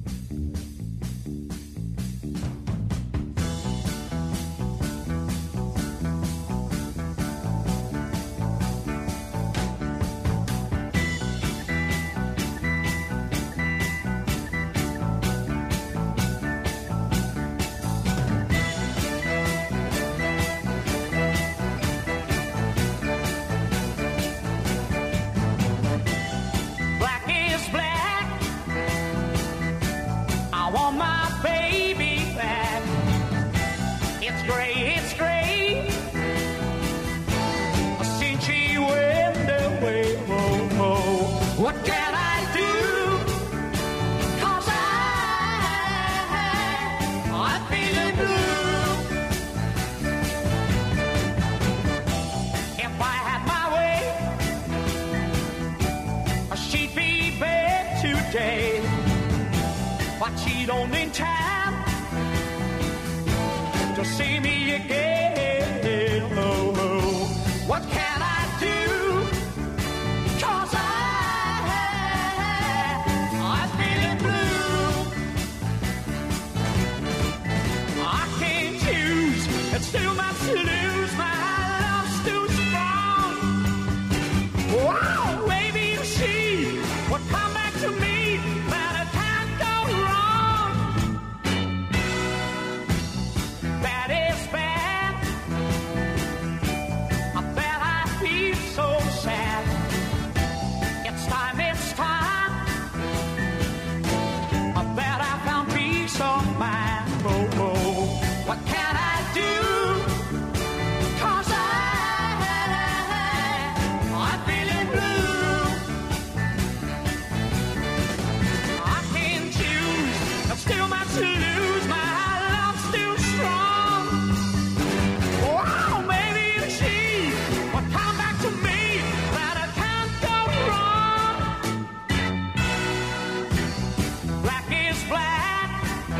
Black is black. I want my baby back. It's gray, it's gray. Since she went away, oh, oh. What can I do? 'Cause I, I'm feeling blue. If I had my way, she'd be back today, but she don't in time to see me again. Oh, oh. What can I do? 'Cause I, I'm feeling blue. I can't choose, it's too much to lose. My love's too strong. Wow, maybe she would come back to me, but it can't go wrong. That is bad. I bet I feel so sad. It's time, it's time. I bet I found peace of mind. Oh, oh. What can I do? 'Cause I, I'm feeling blue. I can't choose. There's still much to lose. My love's still strong. Wow, maybe she will come back to me, but it can't go wrong. Black is black.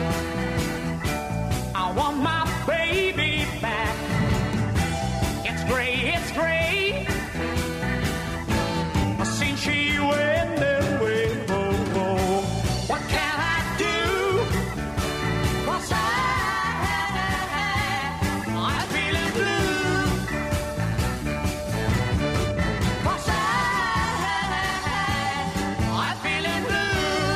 I want my baby back. It's gray, it's gray. Since she went away, oh, oh. What can I do? 'Cause I, I'm feeling blue. 'Cause I, I'm feeling blue.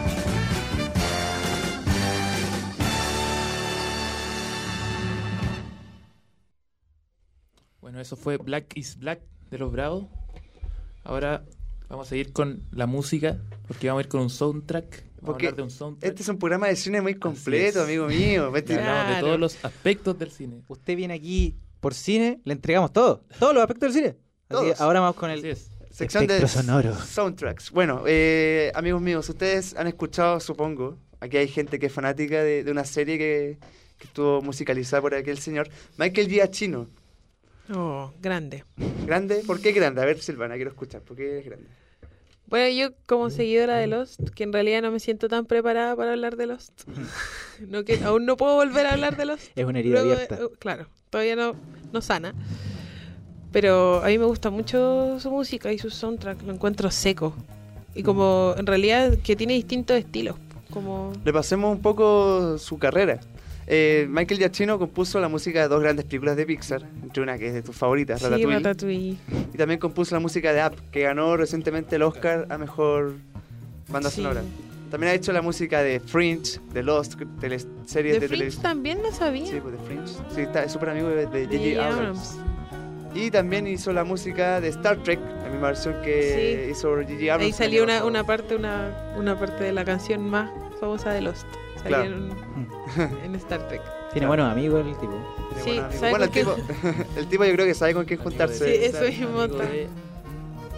Bueno, eso fue Black is Black de Los Bravos. Ahora vamos a ir con la música, porque vamos a ir con un soundtrack. Vamos Porque a hablar de un soundtrack. Este es un programa de cine muy completo, es. amigo mío. Y Vete- hablamos de Claro. todos los aspectos del cine. Usted viene aquí por cine, le entregamos todo. Todos los aspectos del cine. Así que Todos. ahora vamos con Así el es. Sección de efecto sonoro. soundtracks. Bueno, eh, amigos míos, ustedes han escuchado, supongo, aquí hay gente que es fanática de, de una serie que, que estuvo musicalizada por aquel señor, Michael Giacchino. Oh, grande. ¿Grande? ¿Por qué grande? A ver, Silvana, quiero escuchar. ¿Por qué es grande? Bueno, yo como seguidora de Lost, que en realidad no me siento tan preparada para hablar de Lost. no que aún no puedo volver a hablar de Lost. Es una herida Luego de- abierta. uh, claro, todavía no, no sana. Pero a mí me gusta mucho su música y su soundtrack, lo encuentro seco. Y como en realidad que tiene distintos estilos. Como Le pasemos un poco su carrera. Eh, Michael Giacchino compuso la música de dos grandes películas de Pixar, entre una que es de tus favoritas, sí, Ratatouille, Ratatouille. y también compuso la música de Up, que ganó recientemente el Oscar a Mejor Banda Sí. Sonora. También ha hecho la música de Fringe, de Lost, teleseries De de Fringe televisión. también no sabía. Sí, pues de Fringe. Sí, está, es súper amigo de De J J Abrams. Y también hizo la música de Star Trek, la misma versión que Sí. hizo J J Abrams. Ahí el salió año una, pasado. una parte una, una parte de la canción más famosa de Lost. Salió Claro. en, en Star Trek. Tiene buenos amigos el tipo. Tiene Sí, buenos amigos. ¿sabe Bueno, el con tipo, el tipo yo creo que sabe con quién Amigo juntarse. de Sí, eso César, mismo amigo está. de-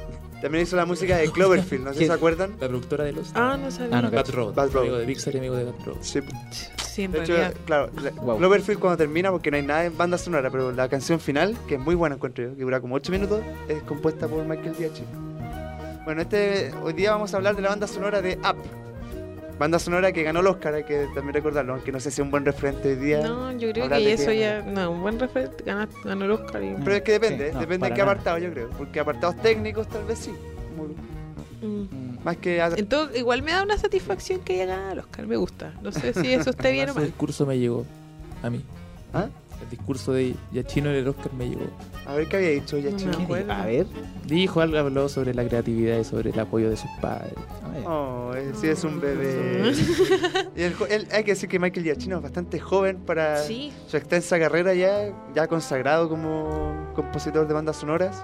También hizo la música de Cloverfield, no sé si ¿Quién? se acuerdan. La productora de los... Ah, no sabía. Ah, no, Bad Robot. Bad Robot. Amigo de Pixar y amigo de Bad Robot. Sí. Sí, en De hecho, realidad. claro, la- Wow. Cloverfield cuando termina, porque no hay nada en banda sonora, pero la canción final, que es muy buena encuentro yo, que dura como ocho minutos, es compuesta por Michael Giacchino. Bueno, este, hoy día vamos a hablar de la banda sonora de Up. Banda sonora que ganó el Oscar, hay que también recordarlo, aunque no sé si es un buen referente hoy día. No, yo creo hablar que de eso que- ya. No, un buen referente. Ganó, ganó el Oscar. Y... Pero es que depende, Sí, no, depende de para qué nada. apartado, yo creo. Porque apartados técnicos tal vez sí. Muy- Mm. Mm. Más que... a- Entonces, igual me da una satisfacción que haya ganado el Oscar. Me gusta. No sé si eso esté bien o Ese mal. discurso me llegó a mí. ¿Ah? El discurso de Giacchino en el Oscar me llegó. A ver qué había dicho ya, No chico. me acuerdo. A ver. Dijo algo, habló sobre la creatividad y sobre el apoyo de sus padres. Ah, ya. Oh, eh, sí es un bebé. Y el jo- él- hay que decir que Michael Giacchino es bastante joven para Sí. su extensa carrera ya, ya consagrado como compositor de bandas sonoras.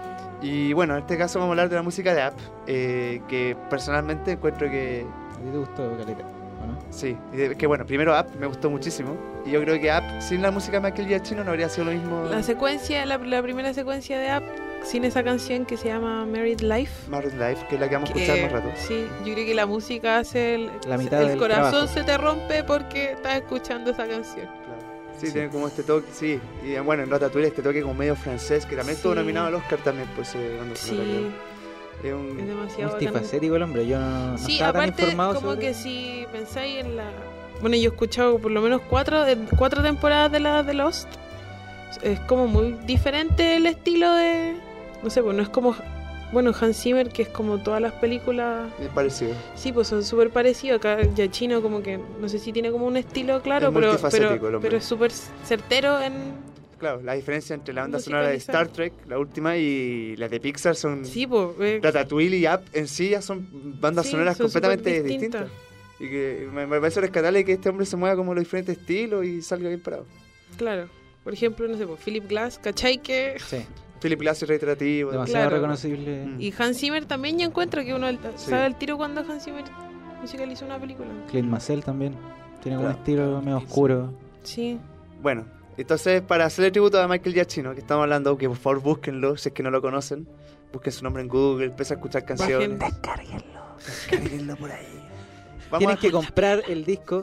Y bueno, en este caso vamos a hablar de la música de Up, eh, que personalmente encuentro que ¿A ti te gustó, Caleta? ¿O no? sí, y de- que bueno, primero Up me gustó muchísimo. Y yo creo que Up sin la música de Michael Giacchino no habría sido lo mismo. La secuencia, la, la primera secuencia de Up, sin esa canción que se llama Married Life. Married Life, que es la que vamos a que- escuchar más rato. Sí, yo creo que la música hace el, La mitad el del corazón trabajo. se te rompe porque estás escuchando esa canción. Claro. Sí, Sí. tiene como este toque, sí. Y eh, bueno, en Ratatouille este toque como medio francés, que también estuvo Sí. nominado al Oscar también por ese banda sonora, Sí, creo. Es un- es demasiado bacán. Multifacético el hombre, yo no, no Sí, estaba tan aparte, informado como sobre... que si pensáis en la... Bueno, yo he escuchado por lo menos cuatro, eh, cuatro temporadas de la de Lost. Es como muy diferente el estilo de... No sé, pues no es como... Bueno, Hans Zimmer, que es como todas las películas... es parecido. Sí, pues son súper parecidos. Acá Giacchino como que... No sé si tiene como un estilo claro, Es pero, multifacético el pero, hombre. pero es súper certero en... Claro, la diferencia entre la banda sonora de Musicalizar. Star Trek, la última, y las de Pixar son... Sí, pues... eh, Ratatouille y Up en sí ya son bandas Sí, sonoras son completamente súper distintas. distintas. Y que me, me parece rescatable que este hombre se mueva como los diferentes estilos y salga bien parado. Claro. Por ejemplo, no sé, pues Philip Glass, ¿cachai? Que... Sí, Philip Glass es reiterativo. demasiado Claro. reconocible. Mm. Y Hans Zimmer también yo encuentro que uno al- Sí. sabe el tiro cuando Hans Zimmer musicalizó una película. Clint Mansell también. Tiene como un Claro. estilo medio oscuro. Sí. Bueno, entonces para hacerle tributo a Michael Giacchino, que estamos hablando, que por favor búsquenlo, si es que no lo conocen. Busquen su nombre en Google, empieza a escuchar canciones. Bajen- Descárguenlo por ahí. Vamos Tienes a- que comprar el disco.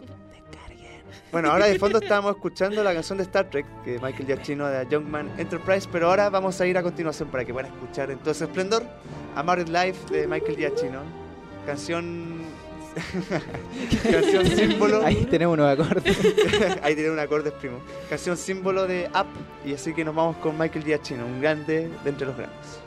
Bueno, ahora de fondo estábamos escuchando la canción de Star Trek, que Michael Giacchino de Youngman Enterprise, pero ahora vamos a ir a continuación para que puedan escuchar en todo su esplendor a Married Life de Michael Giacchino. Canción... canción símbolo... Ahí tenemos unos acordes. Ahí tiene un acorde primo. Canción símbolo de Up, y así que nos vamos con Michael Giacchino, un grande de entre los grandes.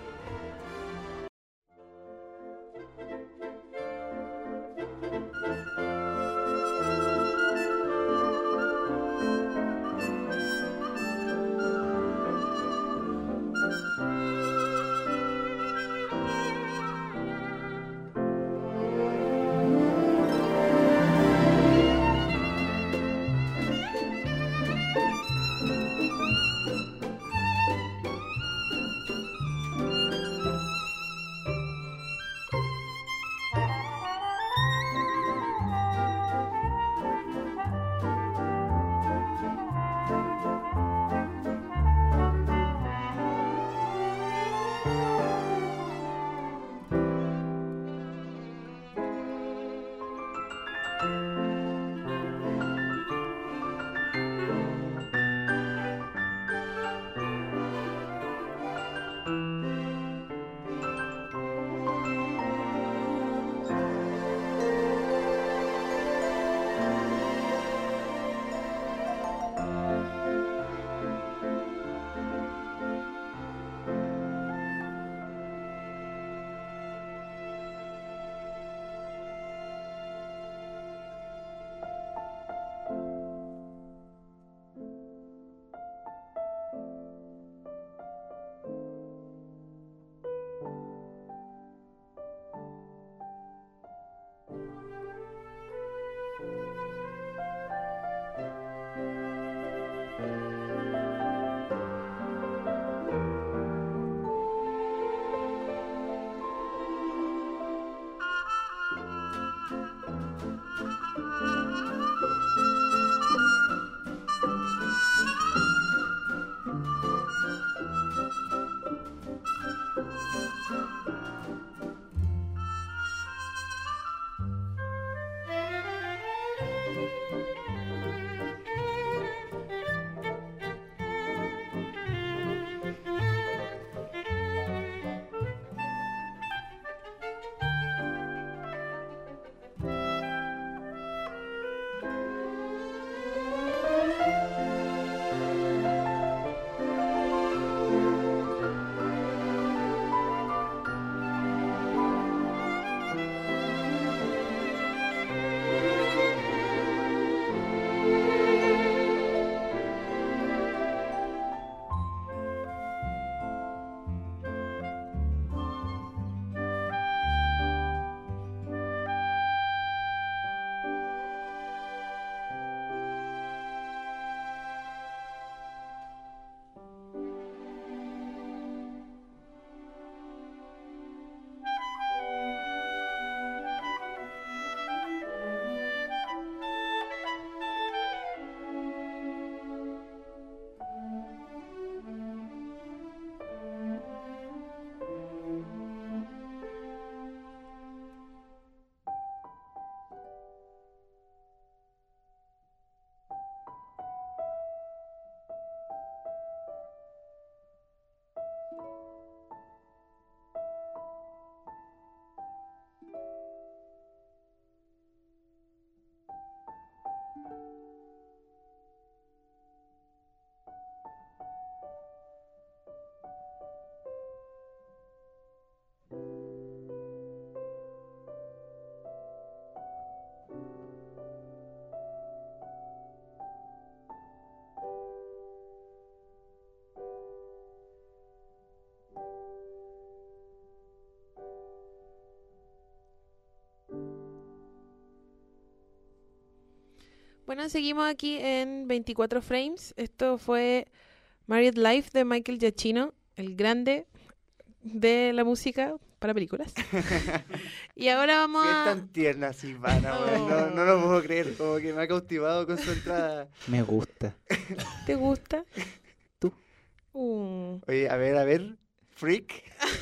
Bueno, seguimos aquí en veinticuatro frames. Esto fue Married Life de Michael Giacchino, el grande de la música para películas. Y ahora vamos Sí, es a... tan tierna Silvana, weón. No, no lo puedo creer. Como que me ha cautivado con su entrada. Me gusta. ¿Te gusta? Tú. Uh. Oye, a ver, a ver. Freak.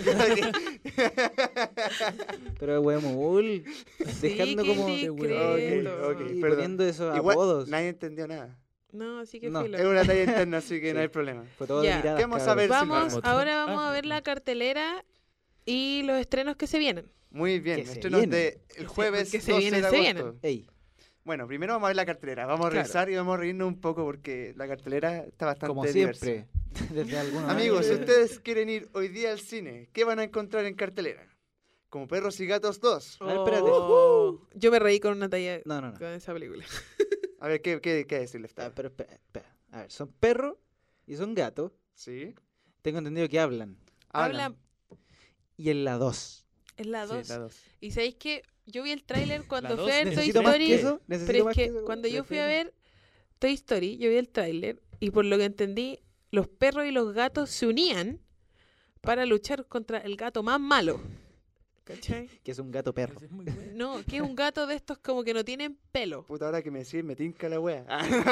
Pero huemul, dejando qué como indiscreto. Ok, ok, y perdón. poniendo esos Igual, apodos. nadie entendió nada. No, así que No. filo. Es una talla interna, así que Sí. no hay problema. Fue todo Ya. de miradas, ¿Qué vamos a cabros. ver? Vamos, Silvana. ahora vamos Ah. a ver la cartelera y los estrenos que se vienen. Muy bien. Que se Estrenos viene. de el jueves que se doce vienen, de se agosto. vienen. Ey, Bueno, primero vamos a ver la cartelera. Vamos a Claro. revisar y vamos a reírnos un poco porque la cartelera está bastante como diversa. siempre. Desde algunos Amigos, si años. ustedes quieren ir hoy día al cine, ¿qué van a encontrar en cartelera? Como Perros y Gatos dos. A ver, espérate. Oh, yo me reí con una talla No, no, no. con esa película. A ver, ¿qué, qué, qué decirle? Ah, pero espera, espera. A ver, son perros y son gatos. Sí. Tengo entendido que hablan. Habla, Y en la dos. es la Sí, dos. la dos. Y sabéis que yo vi el tráiler cuando dos, fui a ver Toy ¿Necesito más Story. que eso? ¿Necesito Pero es más que eso? cuando yo fui a Prefiero- ver Toy Story, yo vi el tráiler y por lo que entendí, los perros y los gatos se unían para luchar contra el gato más malo. ¿Cachai? Que es un gato perro. Ese es muy bueno. No, que es un gato de estos como que no tienen pelo. Puta, ahora que me decís, me tinca la wea.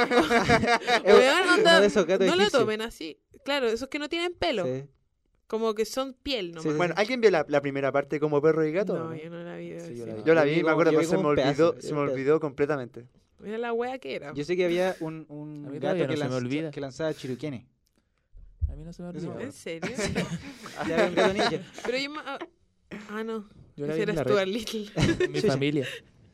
Es Weón, uno onda, de esos gatos no lo egipcios. tomen así. Claro, esos que no tienen pelo. Sí. Como que son piel nomás. Sí, sí, Bueno, ¿alguien vio la, la primera parte como Perro y Gato? No, yo no la vi. Sí, yo sí. la vi. Yo la Yo vi, vi me como- acuerdo, yo pero vi se me como un olvidó, pedazo, se yo me un olvidó completamente. Mira la wea que era. Yo sé que había un, un A mí gato todavía que, no se me lanz- olvida. que lanzaba chiruquenes. A mí no se me Eso olvida. ¿En serio? Ya había un gato ninja. Pero yo... ma- ah, Ah, no. Yo la Ese vi en eras la tú, red. Little. En mi Sí, sí. familia.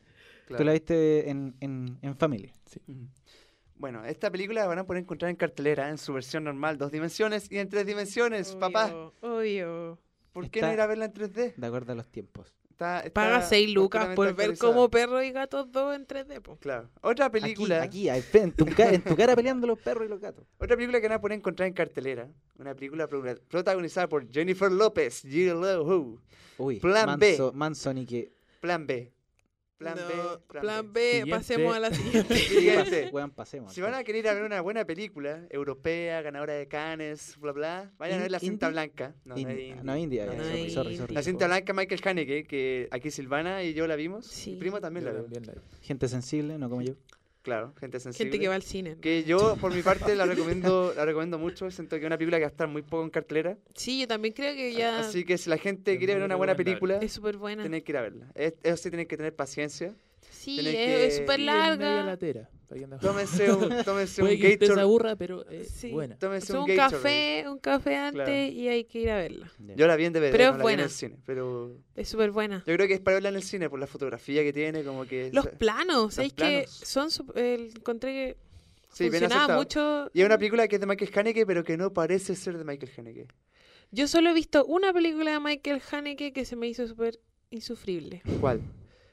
Tú la viste en, en, en familia. Ujú. Bueno, esta película la van a poder encontrar en cartelera en su versión normal, dos dimensiones y en tres dimensiones, papá. Obvio. ¿Por qué Está- no ir a verla en tres D? De acuerdo a los tiempos. Está, está Paga seis lucas por completamente ver actualizada. como Perro y Gatos dos en tres D, po. Claro. Otra película, Aquí, aquí, ahí, en tu, ca- en tu cara peleando los perros y los gatos. otra película que van a poder encontrar en cartelera, una película pro- protagonizada por Jennifer López, G L O, Uy, Plan B. manso, Manson y que... Plan B. Plan No, B. plan B, Siguiente. pasemos a la siguiente. Siguiente. Weón, pasemos. Si van a querer ir a ver una buena película, europea, ganadora de Cannes, bla bla, vayan a In- ver La Cinta indie? Blanca. No, no, es India. indie. No, India. No, ya, no sorry, es sorry, indie. sorry. La Cinta Blanca, Michael Haneke, que aquí Silvana y yo la vimos. Sí. Mi primo también Yo la vio. también la vi. Gente sensible, no como yo. Claro, gente sensible. Gente que va al cine. ¿no? Que yo, por mi parte, la recomiendo, la recomiendo mucho. Siento que es una película que va a estar muy poco en cartelera. Sí, yo también creo que ya Así que si la gente Es quiere ver muy una buena recomendable. película, es súper buena. tienen que ir a verla. Es- Eso sí, tienen que tener paciencia. Sí, tenés es que- es súper Y es media larga. latera. para que ande- Tómense un, tómense un Puede que usted se Gator. aburra, pero es Sí. buena. Tómense Es un un Gatorade. café, un café antes Claro. y hay que ir a verla. Ya. Yo la vi en D V D, Pero es no la vi en buena. el cine. Pero Es súper buena. yo creo que es para verla en el cine por la fotografía que tiene, como que... Los planos, ¿sabéis que planos. son sup- el encontré que Sí, bien funcionaba acertado. mucho? Y es una película que es de Michael Haneke, pero que no parece ser de Michael Haneke. Yo solo he visto una película de Michael Haneke que se me hizo súper insufrible. ¿Cuál?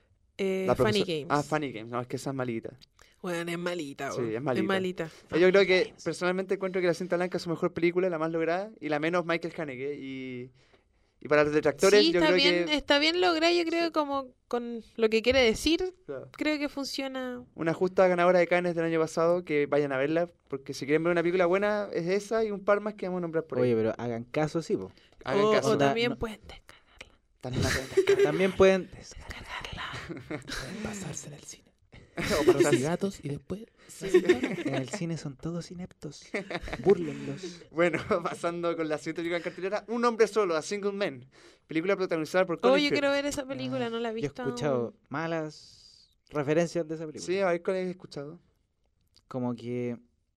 Eh, La Funny profesora- Games. Ah, Funny Games. No, es que esa es malita. Bueno, es malita, Sí, weón. es malita. Es malita. Eh, Yo creo que personalmente encuentro que La Cinta Blanca es su mejor película, la más lograda, y la menos Michael Haneke. Y, y para los detractores, Sí, yo está creo bien, que está bien lograda, yo creo, como con lo que quiere decir, claro, creo que funciona. una justa ganadora de Cannes del año pasado, que vayan a verla, porque si quieren ver una película buena, es esa y un par más que vamos a nombrar por ahí. Oye, pero hagan caso, sí, po. Hagan o, caso. o No, también no. pueden descargar. También la pueden descargar. También pueden... Pueden pasarse en el cine. O Perros y pasarse. gatos y después. En el cine son todos ineptos. Búrlenlos. Bueno, pasando con la siguiente película en cartelera, Un hombre solo, A Single Man. Película protagonizada por Oh, Colin yo Firth. quiero ver esa película, no la he Yo he visto. escuchado aún. malas referencias de esa película. Sí, a ver cuál he escuchado. Como que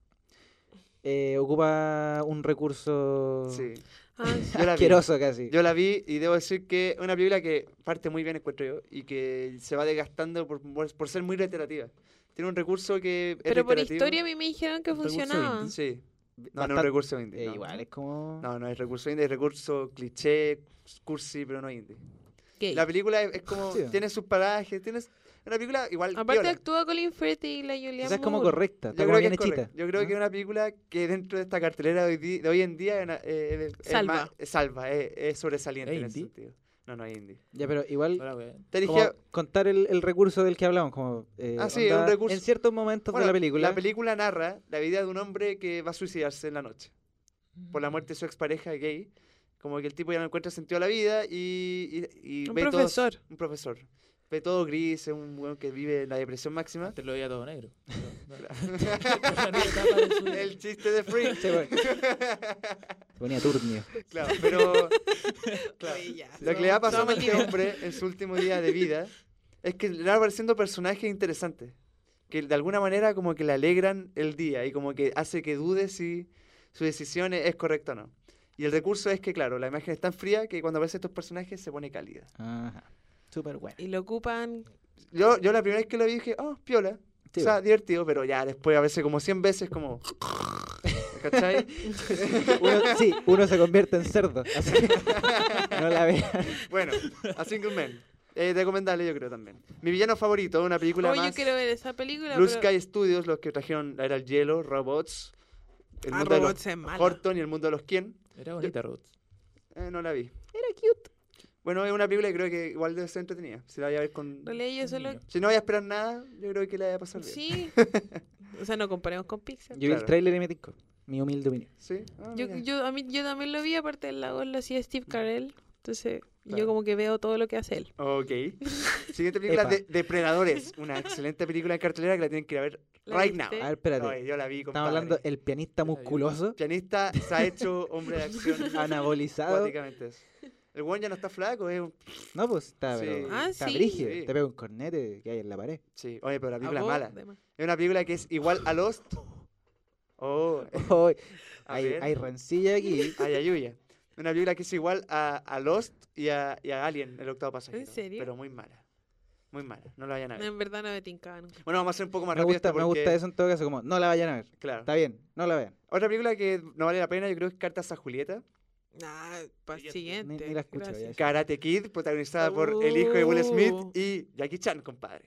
eh, ocupa un recurso Sí. Ah, sí. Yo la vi. asqueroso casi. Yo la vi y debo decir que es una película que parte muy bien, encuentro yo, y que se va desgastando por, por, por ser muy reiterativa. Tiene un recurso que es Pero por reiterativo. historia a mí me dijeron que Un recurso funcionaba. indie. Sí. No, no es Bastante- un recurso indie. Eh, no. igual, es como... No, no es recurso indie, es recurso cliché, cursi, pero no indie. Gay. La película es, es como, Sí. tiene sus parajes, tiene una película igual Aparte piola. actúa Colin Firth y la Julia Esa es como Moore. correcta, Yo está creo como que bien es hechita. correcto. Yo creo ¿Ah? que es una película que dentro de esta cartelera de hoy, di- de hoy en día eh, eh, es Salva. más- es salva, es, es sobresaliente ¿Es en ese indie? sentido. No, no hay indie. Ya, pero igual, Ahora, weón. Te como dije, contar el, el recurso del que hablamos, como eh, Ah, sí, onda, un recurso. en ciertos momentos bueno, de la película. la película narra la vida de un hombre que va a suicidarse en la noche por la muerte de su expareja gay. Como que el tipo ya no encuentra sentido a la vida y, y, y Un ve todo- profesor. un profesor. Ve todo gris, es un weón que vive en la depresión máxima. Antes lo veía todo negro. Pero, no. El chiste de Free. Sí, bueno. Se ponía turnio. Claro, pero claro, Oye, ya, lo que le va pasando a vamos al este nivel. hombre en su último día de vida es que le van apareciendo personajes interesantes que de alguna manera como que le alegran el día y como que hace que dude si su decisión es es correcta o no. Y el recurso es que, claro, la imagen es tan fría que cuando aparecen estos personajes se pone cálida. Ajá. Súper bueno. Y lo ocupan. Yo, yo la primera vez que lo vi dije, oh, piola. Sí, o sea, bueno. divertido, pero ya después a veces como cien veces como... ¿Cachai? Uno, sí, uno se convierte en cerdo. Así que no la vean. Bueno, A Single Man. Eh, recomendable yo creo también. Mi villano favorito, una película Oh, yo más... quiero ver esa película. Blue pero... Sky Studios, los que trajeron la era del hielo, Robots, el Ah, mundo de Robots los es mala. Horton y el mundo de los quién. Era bonita, Ruth. Eh, no la vi. Era cute. Bueno, es una película que creo que igual debe ser entretenida. Si la voy a ver con... En realidad yo solo... Si no voy a esperar nada, yo creo que la voy a pasar bien. Sí. O sea, no comparemos con Pixar. Yo vi Claro. el tráiler y me tincó. Mi humilde opinión. ¿Sí? Ah, Yo, mira. yo, a mí, yo también lo vi, aparte del lago lo hacía Steve Carell. Entonces, Claro. yo como que veo todo lo que hace él. Ok. Siguiente película Epa. de Depredadores. Una excelente película en cartelera que la tienen que ir a ver ¿La right viste? now. A ver, espérate. Oye, yo la vi, compadre. Estamos hablando el pianista Yo la vi. musculoso, Pianista se ha hecho hombre de acción anabolizado. cuáticamente. eso. El buen ya no está flaco, es un... No, pues está, Sí. pero Ah, está sí. brígido. Sí. Te pega un cornete que hay en la pared. Sí, oye, pero la A película es vos, mala. de más. Es una película que es igual a Lost. Oh, Oh, a hay, ver. hay rencilla aquí. Ay, ayuya. Una película que es igual a, a Lost y a, y a Alien, el octavo pasajero. ¿En serio? Pero muy mala. Muy mala. No la vayan a No, ver. en verdad no me tincaba nunca. Bueno, vamos a hacer un poco más Me rápido gusta, esto me porque- gusta eso en todo caso, como no la vayan a ver. Claro. Está bien, no la vean. Otra película que no vale la pena, yo creo que es Cartas a Julieta. Ah, para el Ni- siguiente. ni la escucho, ya. Gracias. Karate Kid, protagonizada por el hijo de Will Smith Oh. y Jackie Chan, compadre.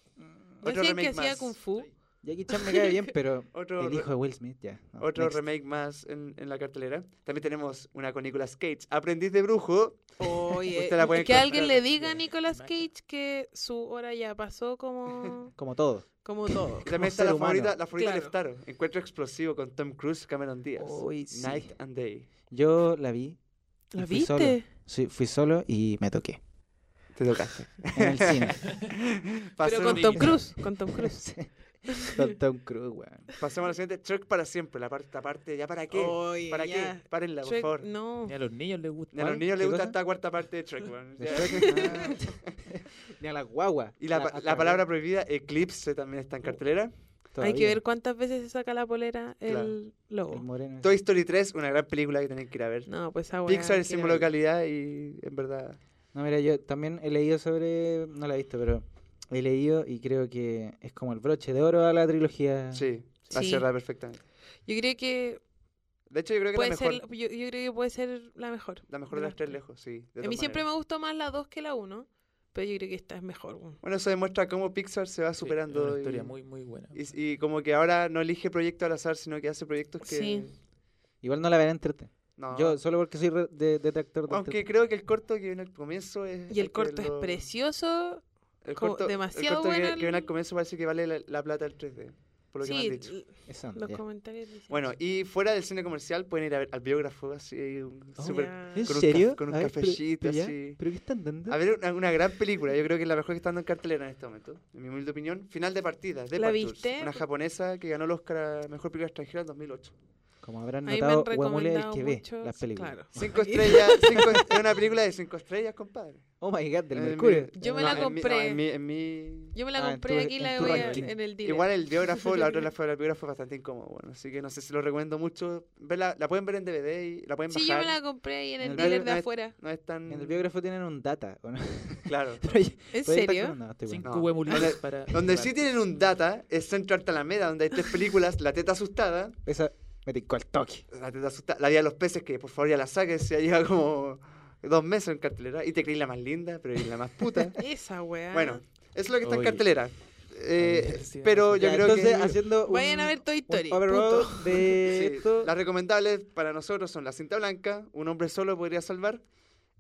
¿No Otro decían que remake hacía más. Kung Fu? Jackie Chan me cae bien, pero Otro, el hijo de Will Smith ya. no, otro next. remake más en, en la cartelera. También tenemos una con Nicolas Cage, Aprendiz de Brujo. Oye, Usted la puede que alguien encontrar. le diga a Nicolas Cage que su hora ya pasó como, Como todo. como todo. También está ser la humano. favorita, la favorita Claro. del Staro. Encuentro explosivo con Tom Cruise, Cameron Díaz. Uy, sí. Night and Day. Yo la vi. y ¿La fui solo. viste? Sí, fui solo y me toqué. Te tocaste. En el cine. Pero Pasemos, con Tom Cruise, con Tom Cruise. Sí. Con Tom Cruise, weón. pasemos a la siguiente. Shrek para siempre. La parte aparte. ¿Ya para qué? Oye, ¿Para ya. qué? Párenla, por Shrek, favor. no. Ni a los niños les gusta. Ni a los ¿Cuál? niños les ¿Qué gusta cosa? esta cuarta parte de Shrek, weón. De Ya. Shrek, ah. Ni a la guagua. Y la, La- pa- hasta la palabra prohibida, Eclipse, también está en cartelera. Hay todavía. que ver cuántas veces se saca la polera el El lobo. moreno. Toy Story tres, una gran película que tienen que ir a ver. No, pues esa weá Pixar hay es que símbolo de verla. calidad y en verdad... No, mira, yo también he leído sobre... No la he visto, pero he leído y creo que es como el broche de oro a la trilogía. Sí, la Sí. cierra perfectamente. Yo creo que De hecho, yo creo que puede la ser, mejor, yo, yo creo que puede ser la mejor. la mejor de las tres lejos, sí. de A mí todas siempre me maneras. gustó más la dos que la uno, pero yo creo que esta es mejor. weón. Bueno, eso demuestra cómo Pixar se va Sí, superando. es una y- historia muy, muy buena. y, y como que ahora no elige proyectos al azar, sino que hace proyectos que... Sí. Igual no la veré en trete. No. Yo solo porque soy re- de, detractor de Aunque creo que el corto que viene al comienzo es... Y el que corto es lo- precioso. El como corto, demasiado el corto que, bueno que viene el- al comienzo parece que vale la, la plata del tres D, por lo que me Sí, han dicho. l- Eso, los ya. comentarios dicen Bueno, eso. y fuera del cine comercial pueden ir a ver al biógrafo, así, un Oh. súper- Ya. ¿En con un serio? caf- con un A ver, pero- cafecito, pero ya, así. ¿Pero qué están dando? A ver, una, una gran película, yo creo que es la mejor que está dando en cartelera en este momento, en mi humilde opinión. Final de partida, de ¿La Departures, viste? una japonesa que ganó el Oscar a Mejor Película Extranjera en dos mil ocho. Como habrán A mí me han notado, Huemule es el recomendado que ve mucho, las películas. claro. Cinco estrellas, cinco, es una película de cinco estrellas, compadre. Oh my god, del En mi- Mercurio. Yo me no, la en mi- no, compré. en mi- en mi- Yo me la Ah, en compré tu- aquí y en la tu voy a, ranking. en el dealer. Igual el biógrafo, la otra la fue el biógrafo es bastante incómodo, bueno, así que no sé si lo recomiendo mucho. Verla, la pueden ver en D V D y la pueden Sí, yo bajar. me la compré ahí en En el el dealer biógrafo de no es- afuera. No es tan... En el biógrafo tienen un data, ¿o no? Claro. Pero ya- ¿En puede estar serio? con- No, estoy bueno. Cinco No. huemulitos Donde- para... Donde sí para- tienen un data es Central Alameda, donde hay tres películas, La Teta Asustada, Esa me tincó al toque. La Teta Asustada, La Vida de los Peces, que por favor ya la saques, ya lleva como dos meses en cartelera, y te creí la más linda, pero eres la más puta. Esa weá. Bueno, eso es lo que está en Oye. cartelera. Eh, Oye, sí, pero yo Ya, creo entonces, que... haciendo un, Vayan a ver Toy un Story. overall punto. de Sí, esto. las recomendables para nosotros son La Cinta Blanca, Un Hombre Solo Podría Salvar,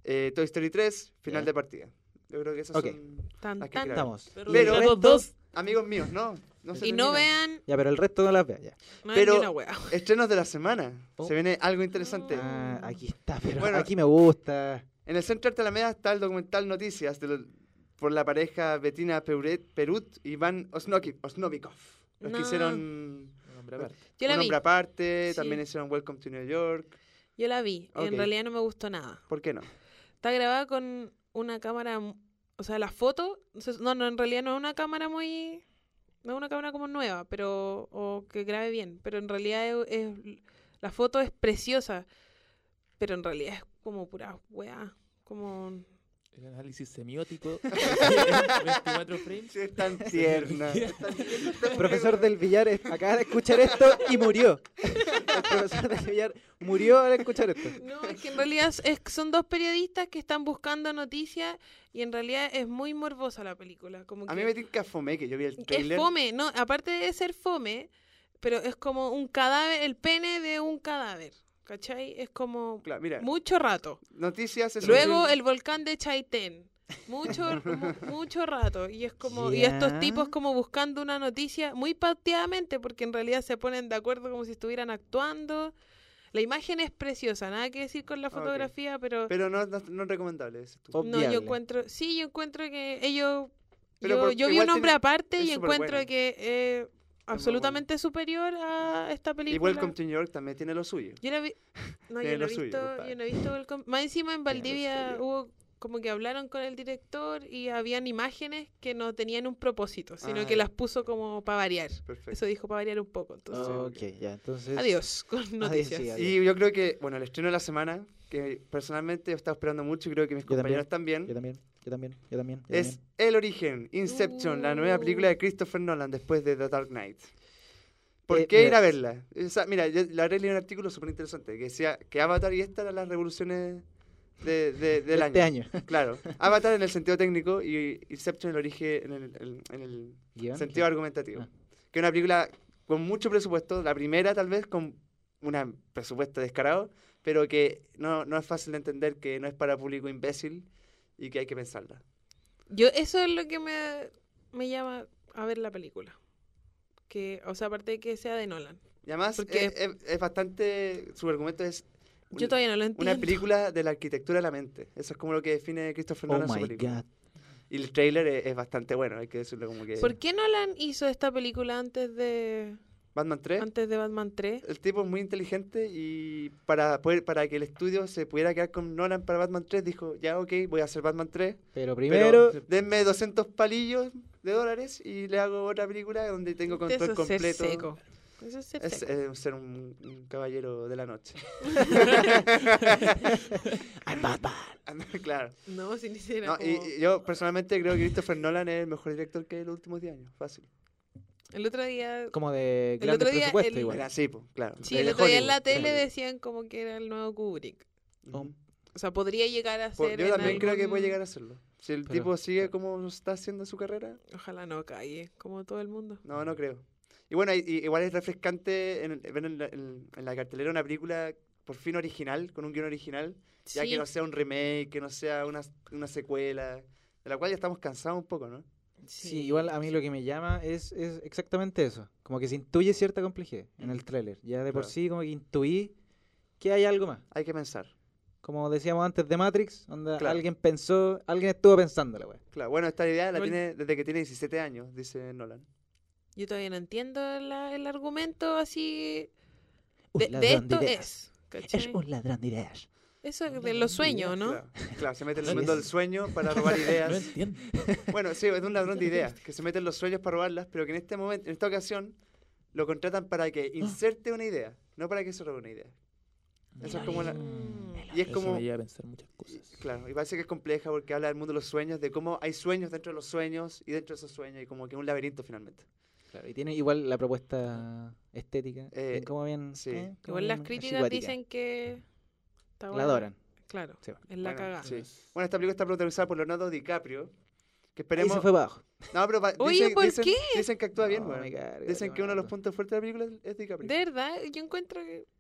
Eh, Toy Story tres, final Ya. de partida. Yo creo que esas Ok. son Tan, las que tan. creo. Estamos. Pero, Pero- los otros dos. amigos míos, ¿no? no se Y no terminan. vean, Ya, pero el resto no las vea ya. no Pero- vean ni una wea. Estrenos de la semana. Oh. Se viene algo interesante. Ah, aquí está, pero Bueno. aquí me gusta. En el Centro Arte Alameda está el documental Noticias de lo- por la pareja Bettina Peuret, Perut y Iván Osnoki- Osnovikov. Los que No. hicieron Un hombre aparte. Yo la Un vi, hombre aparte, Sí. también hicieron Welcome to New York. yo la vi. Ok. En realidad no me gustó nada. ¿Por qué no? Está grabada con una cámara, o sea, la foto, no, no, en realidad no es una cámara muy, no es una cámara como nueva, pero, o que grabe bien, pero en realidad es, es- la foto es preciosa, pero en realidad es como pura weá, como, El análisis semiótico. veinticuatro frames. Sí, es tan tierna. es tan tierna esta El profesor mujer. del billar es- acaba de escuchar esto y murió. El profesor del billar murió al escuchar esto. no, es que en realidad es, son dos periodistas que están buscando noticias y en realidad es muy morbosa la película, como A que mí me tinca fome, que yo vi el es trailer. fome, no, aparte de ser fome, pero es como un cadáver, el pene de un cadáver, ¿cachai? Es como Claro, mira, mucho rato. Noticias es un Luego film- el volcán de Chaitén. Mucho, mu- mucho rato. Y es como, y Ya. estos tipos como buscando una noticia muy pauteadamente, porque en realidad se ponen de acuerdo como si estuvieran actuando. La imagen es preciosa, nada que decir con la Ok. fotografía, pero, Pero no, no, no es recomendable. Eso tú. Oh. no, obviable. yo encuentro, sí, yo encuentro que ellos, Pero yo, por- yo vi igual un hombre tiene- aparte es y súper encuentro buena. que es absolutamente superior a esta Y película. Welcome to New York también tiene lo suyo. Yo la vi, no, Tiene yo no he lo suyo, visto, compadre. yo no he visto Welcome. Más encima en Tiene lo Valdivia suyo. hubo como que hablaron con el director y habían imágenes que no tenían un propósito, sino Ah, que ya. las puso como para variar. Perfecto. Eso dijo para variar un poco, entonces. Ok, ya, entonces. Adiós con noticias. sí, adiós. Y yo creo que, bueno, el estreno de la semana, que personalmente he estado esperando mucho y creo que mis Yo también. compañeros también, Yo también, yo también, yo también. yo es también. El Origen, Inception, la nueva Uh. película de Christopher Nolan después de The Dark Knight. ¿Por Eh, qué mira, ir a verla? O sea, mira, yo la leí en un artículo súper interesante que decía que Avatar y esta eran las revoluciones de, de- del Este año. año. Claro, Avatar en el sentido técnico y Inception en el origen, en el, el- en el Guión, sentido ¿qué? argumentativo. Ah. Que es una película con mucho presupuesto, la primera tal vez con un presupuesto descarado, pero que no, no es fácil de entender, que no es para público imbécil y que hay que pensarla. Yo, eso es lo que me, me llama a ver la película. Que, o sea, aparte de que sea de Nolan. Y además Porque- es, es- es bastante, su argumento es un- Yo todavía no lo entiendo. una película de la arquitectura de la mente. Eso es como lo que define Christopher Oh Nolan en su my película. god. Y el trailer es, es bastante bueno, hay que decirlo como que... ¿Por qué Nolan hizo esta película antes de Batman tres, antes de Batman tres? el tipo es muy inteligente y para poder para que el estudio se pudiera quedar con Nolan para Batman tres, dijo, ya ok, voy a hacer Batman tres, Pero pero primero, denme doscientos palillos de dólares y le hago otra película donde tengo control Eso es ser completo. seco. Eso es ser Es seco. eh, ser un, un caballero de la noche. I'm Batman. Claro. No, sin ni siquiera No, y, como- y yo personalmente creo que Christopher Nolan es el mejor director que hay en los últimos diez años. Fácil. El otro día... Como de El grandes otro día presupuestos el- igual. Era así, pues, claro. Sí, de el otro día en Hollywood, la de tele Hollywood. decían como que era el nuevo Kubrick. Ujú. O sea, podría llegar a Pues, ser... yo en también creo que algún- puede llegar a serlo. Si el Pero- tipo sigue como está haciendo su carrera, Ojalá no cague, como todo el mundo. no, no creo. Y bueno, y- y igual es refrescante en, el- ver en la, en- en la cartelera una película por fin original, con un guión original, ya Sí, que no sea un remake, que no sea una, una secuela, de la cual ya estamos cansados un poco, ¿no? Sí, igual a mí lo que me llama es, es exactamente eso. Como que se intuye cierta complejidad en el tráiler. Ya de por Claro. sí como que intuí que hay algo más. Hay que pensar. Como decíamos antes de Matrix, donde Claro. alguien pensó, alguien estuvo pensando la weá. Claro, bueno, esta idea la Igual- tiene desde que tiene diecisiete años, dice Nolan. Yo todavía no entiendo la- el argumento así... Un De, de ladrón esto ideas. es. ¿cachai? Es un ladrón de ideas. Eso es de los sueños, ¿no? Claro, claro, se mete en el Sí, mundo es- del sueño para robar No ideas. entiendo. Bueno, sí, es un ladrón de ideas, que se mete en los sueños para robarlas, pero que en este momento, en esta ocasión, lo contratan para que inserte una idea, no para que se robe una idea. Eso es como la... Mm. Y es Eso como... me lleva a pensar muchas y- cosas. claro, y parece que es compleja porque habla del mundo de los sueños, de cómo hay sueños dentro de los sueños y dentro de esos sueños, y como que un laberinto finalmente. Claro, y tiene igual la propuesta estética. Eh, bien como bien. sí. eh, como Igual las bien críticas chicuática. dicen que... está La buena. adoran. Claro, Sí. es la Bueno, cagada. sí. Bueno, esta película está protagonizada por Leonardo DiCaprio, que Ahí esperemos... se fue para abajo. No, pero pa- Oye, dicen, ¿por dicen- qué? dicen que actúa bien, No, weón. me carga, Dicen que uno de los Leonardo. puntos fuertes de la película es DiCaprio. De verdad, yo encuentro que...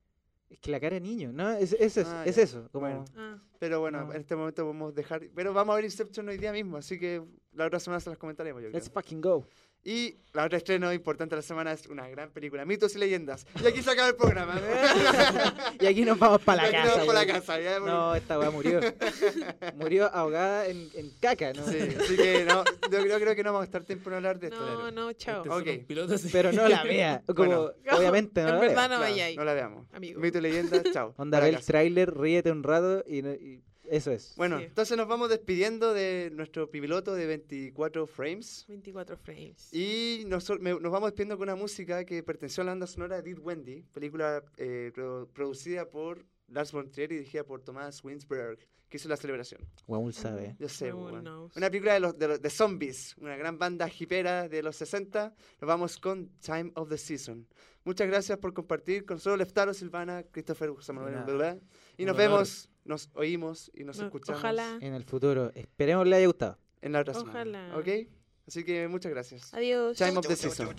Es que la cara de niño, ¿no? Es, es, es, Ah, es ya. eso. Como... Bueno. Ah, Pero bueno, No. en este momento podemos dejar... Pero vamos a ver Inception hoy día mismo, así que la otra semana se las comentaremos, yo creo. Let's fucking go. Y la otra estreno importante de la semana es una gran película, Mitos y Leyendas. Y aquí se acaba el programa. Y aquí nos vamos para la Y aquí nos casa. vamos pa' la weón. casa, ya, No, esta weá murió. Murió ahogada en, en caca, ¿no? Sí, así que no, yo, yo creo que no vamos a estar tiempo en hablar de esto. no, no, chao. Este es Ok. un piloto así. Pero no la vea. Como, Bueno. obviamente no en la verdad vea. no Claro, vaya ahí. no la veamos. Amigo. Mitos y Leyendas, chao. Onda, Pa' la ve el casa. tráiler, ríete un rato y, no- y eso es. Bueno, Sí. entonces nos vamos despidiendo de nuestro piloto de veinticuatro frames. veinticuatro frames. Y nos, me- nos vamos despidiendo con una música que perteneció a la banda sonora de Dear Wendy, película eh, pro- producida por Lars von Trier y dirigida por Thomas Winsberg, que hizo La Celebración. Raúl sabe. Yo sé, No one weón. knows. Una película de, los, de, los- de zombies, una gran banda hipera de los sesenta. Nos vamos con Time of the Season. Muchas gracias por compartir con nosotros, Leftaro, Silvana, Christopher, José Manuel, De nada. bla, bla. Y Un nos honor. vemos, nos oímos y nos No, escuchamos ojalá. En el futuro. Esperemos le haya gustado. en la otra semana. Ojalá. ¿Ok? Así que muchas gracias. Adiós. Time of the Season.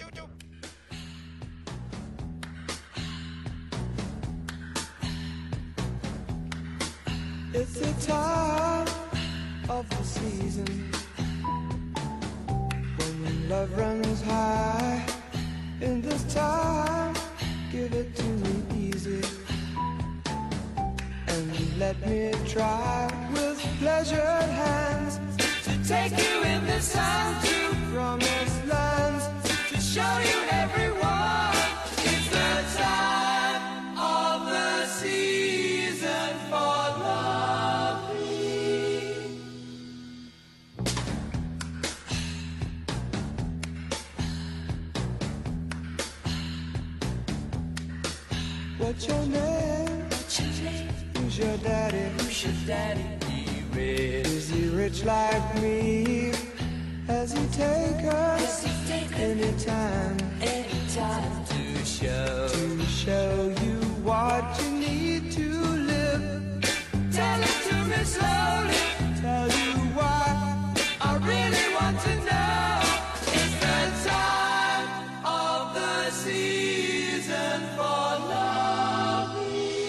It's the time of the season when love runs high. In this time, give it to me easy and let me try with pleasured hands to take you in this time to promised lands, to show you everyone. It's the time of the season for loving. What's your name? Who's your daddy? Who's your daddy? Is he rich like me? Has he taken anytime to show to show you what you need to live? Tell it to me slowly. Tell you what I really want to know. It's the time of the season for loving.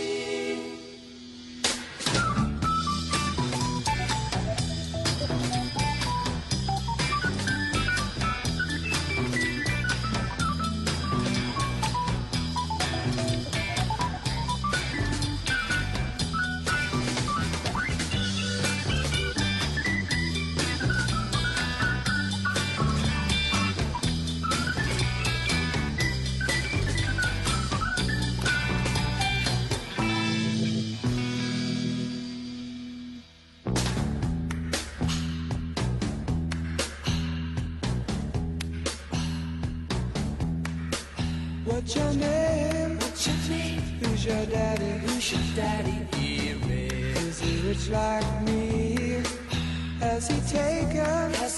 What's your name? What's your name? Who's your daddy? Who's your daddy? Is he rich like me? Has he taken? Has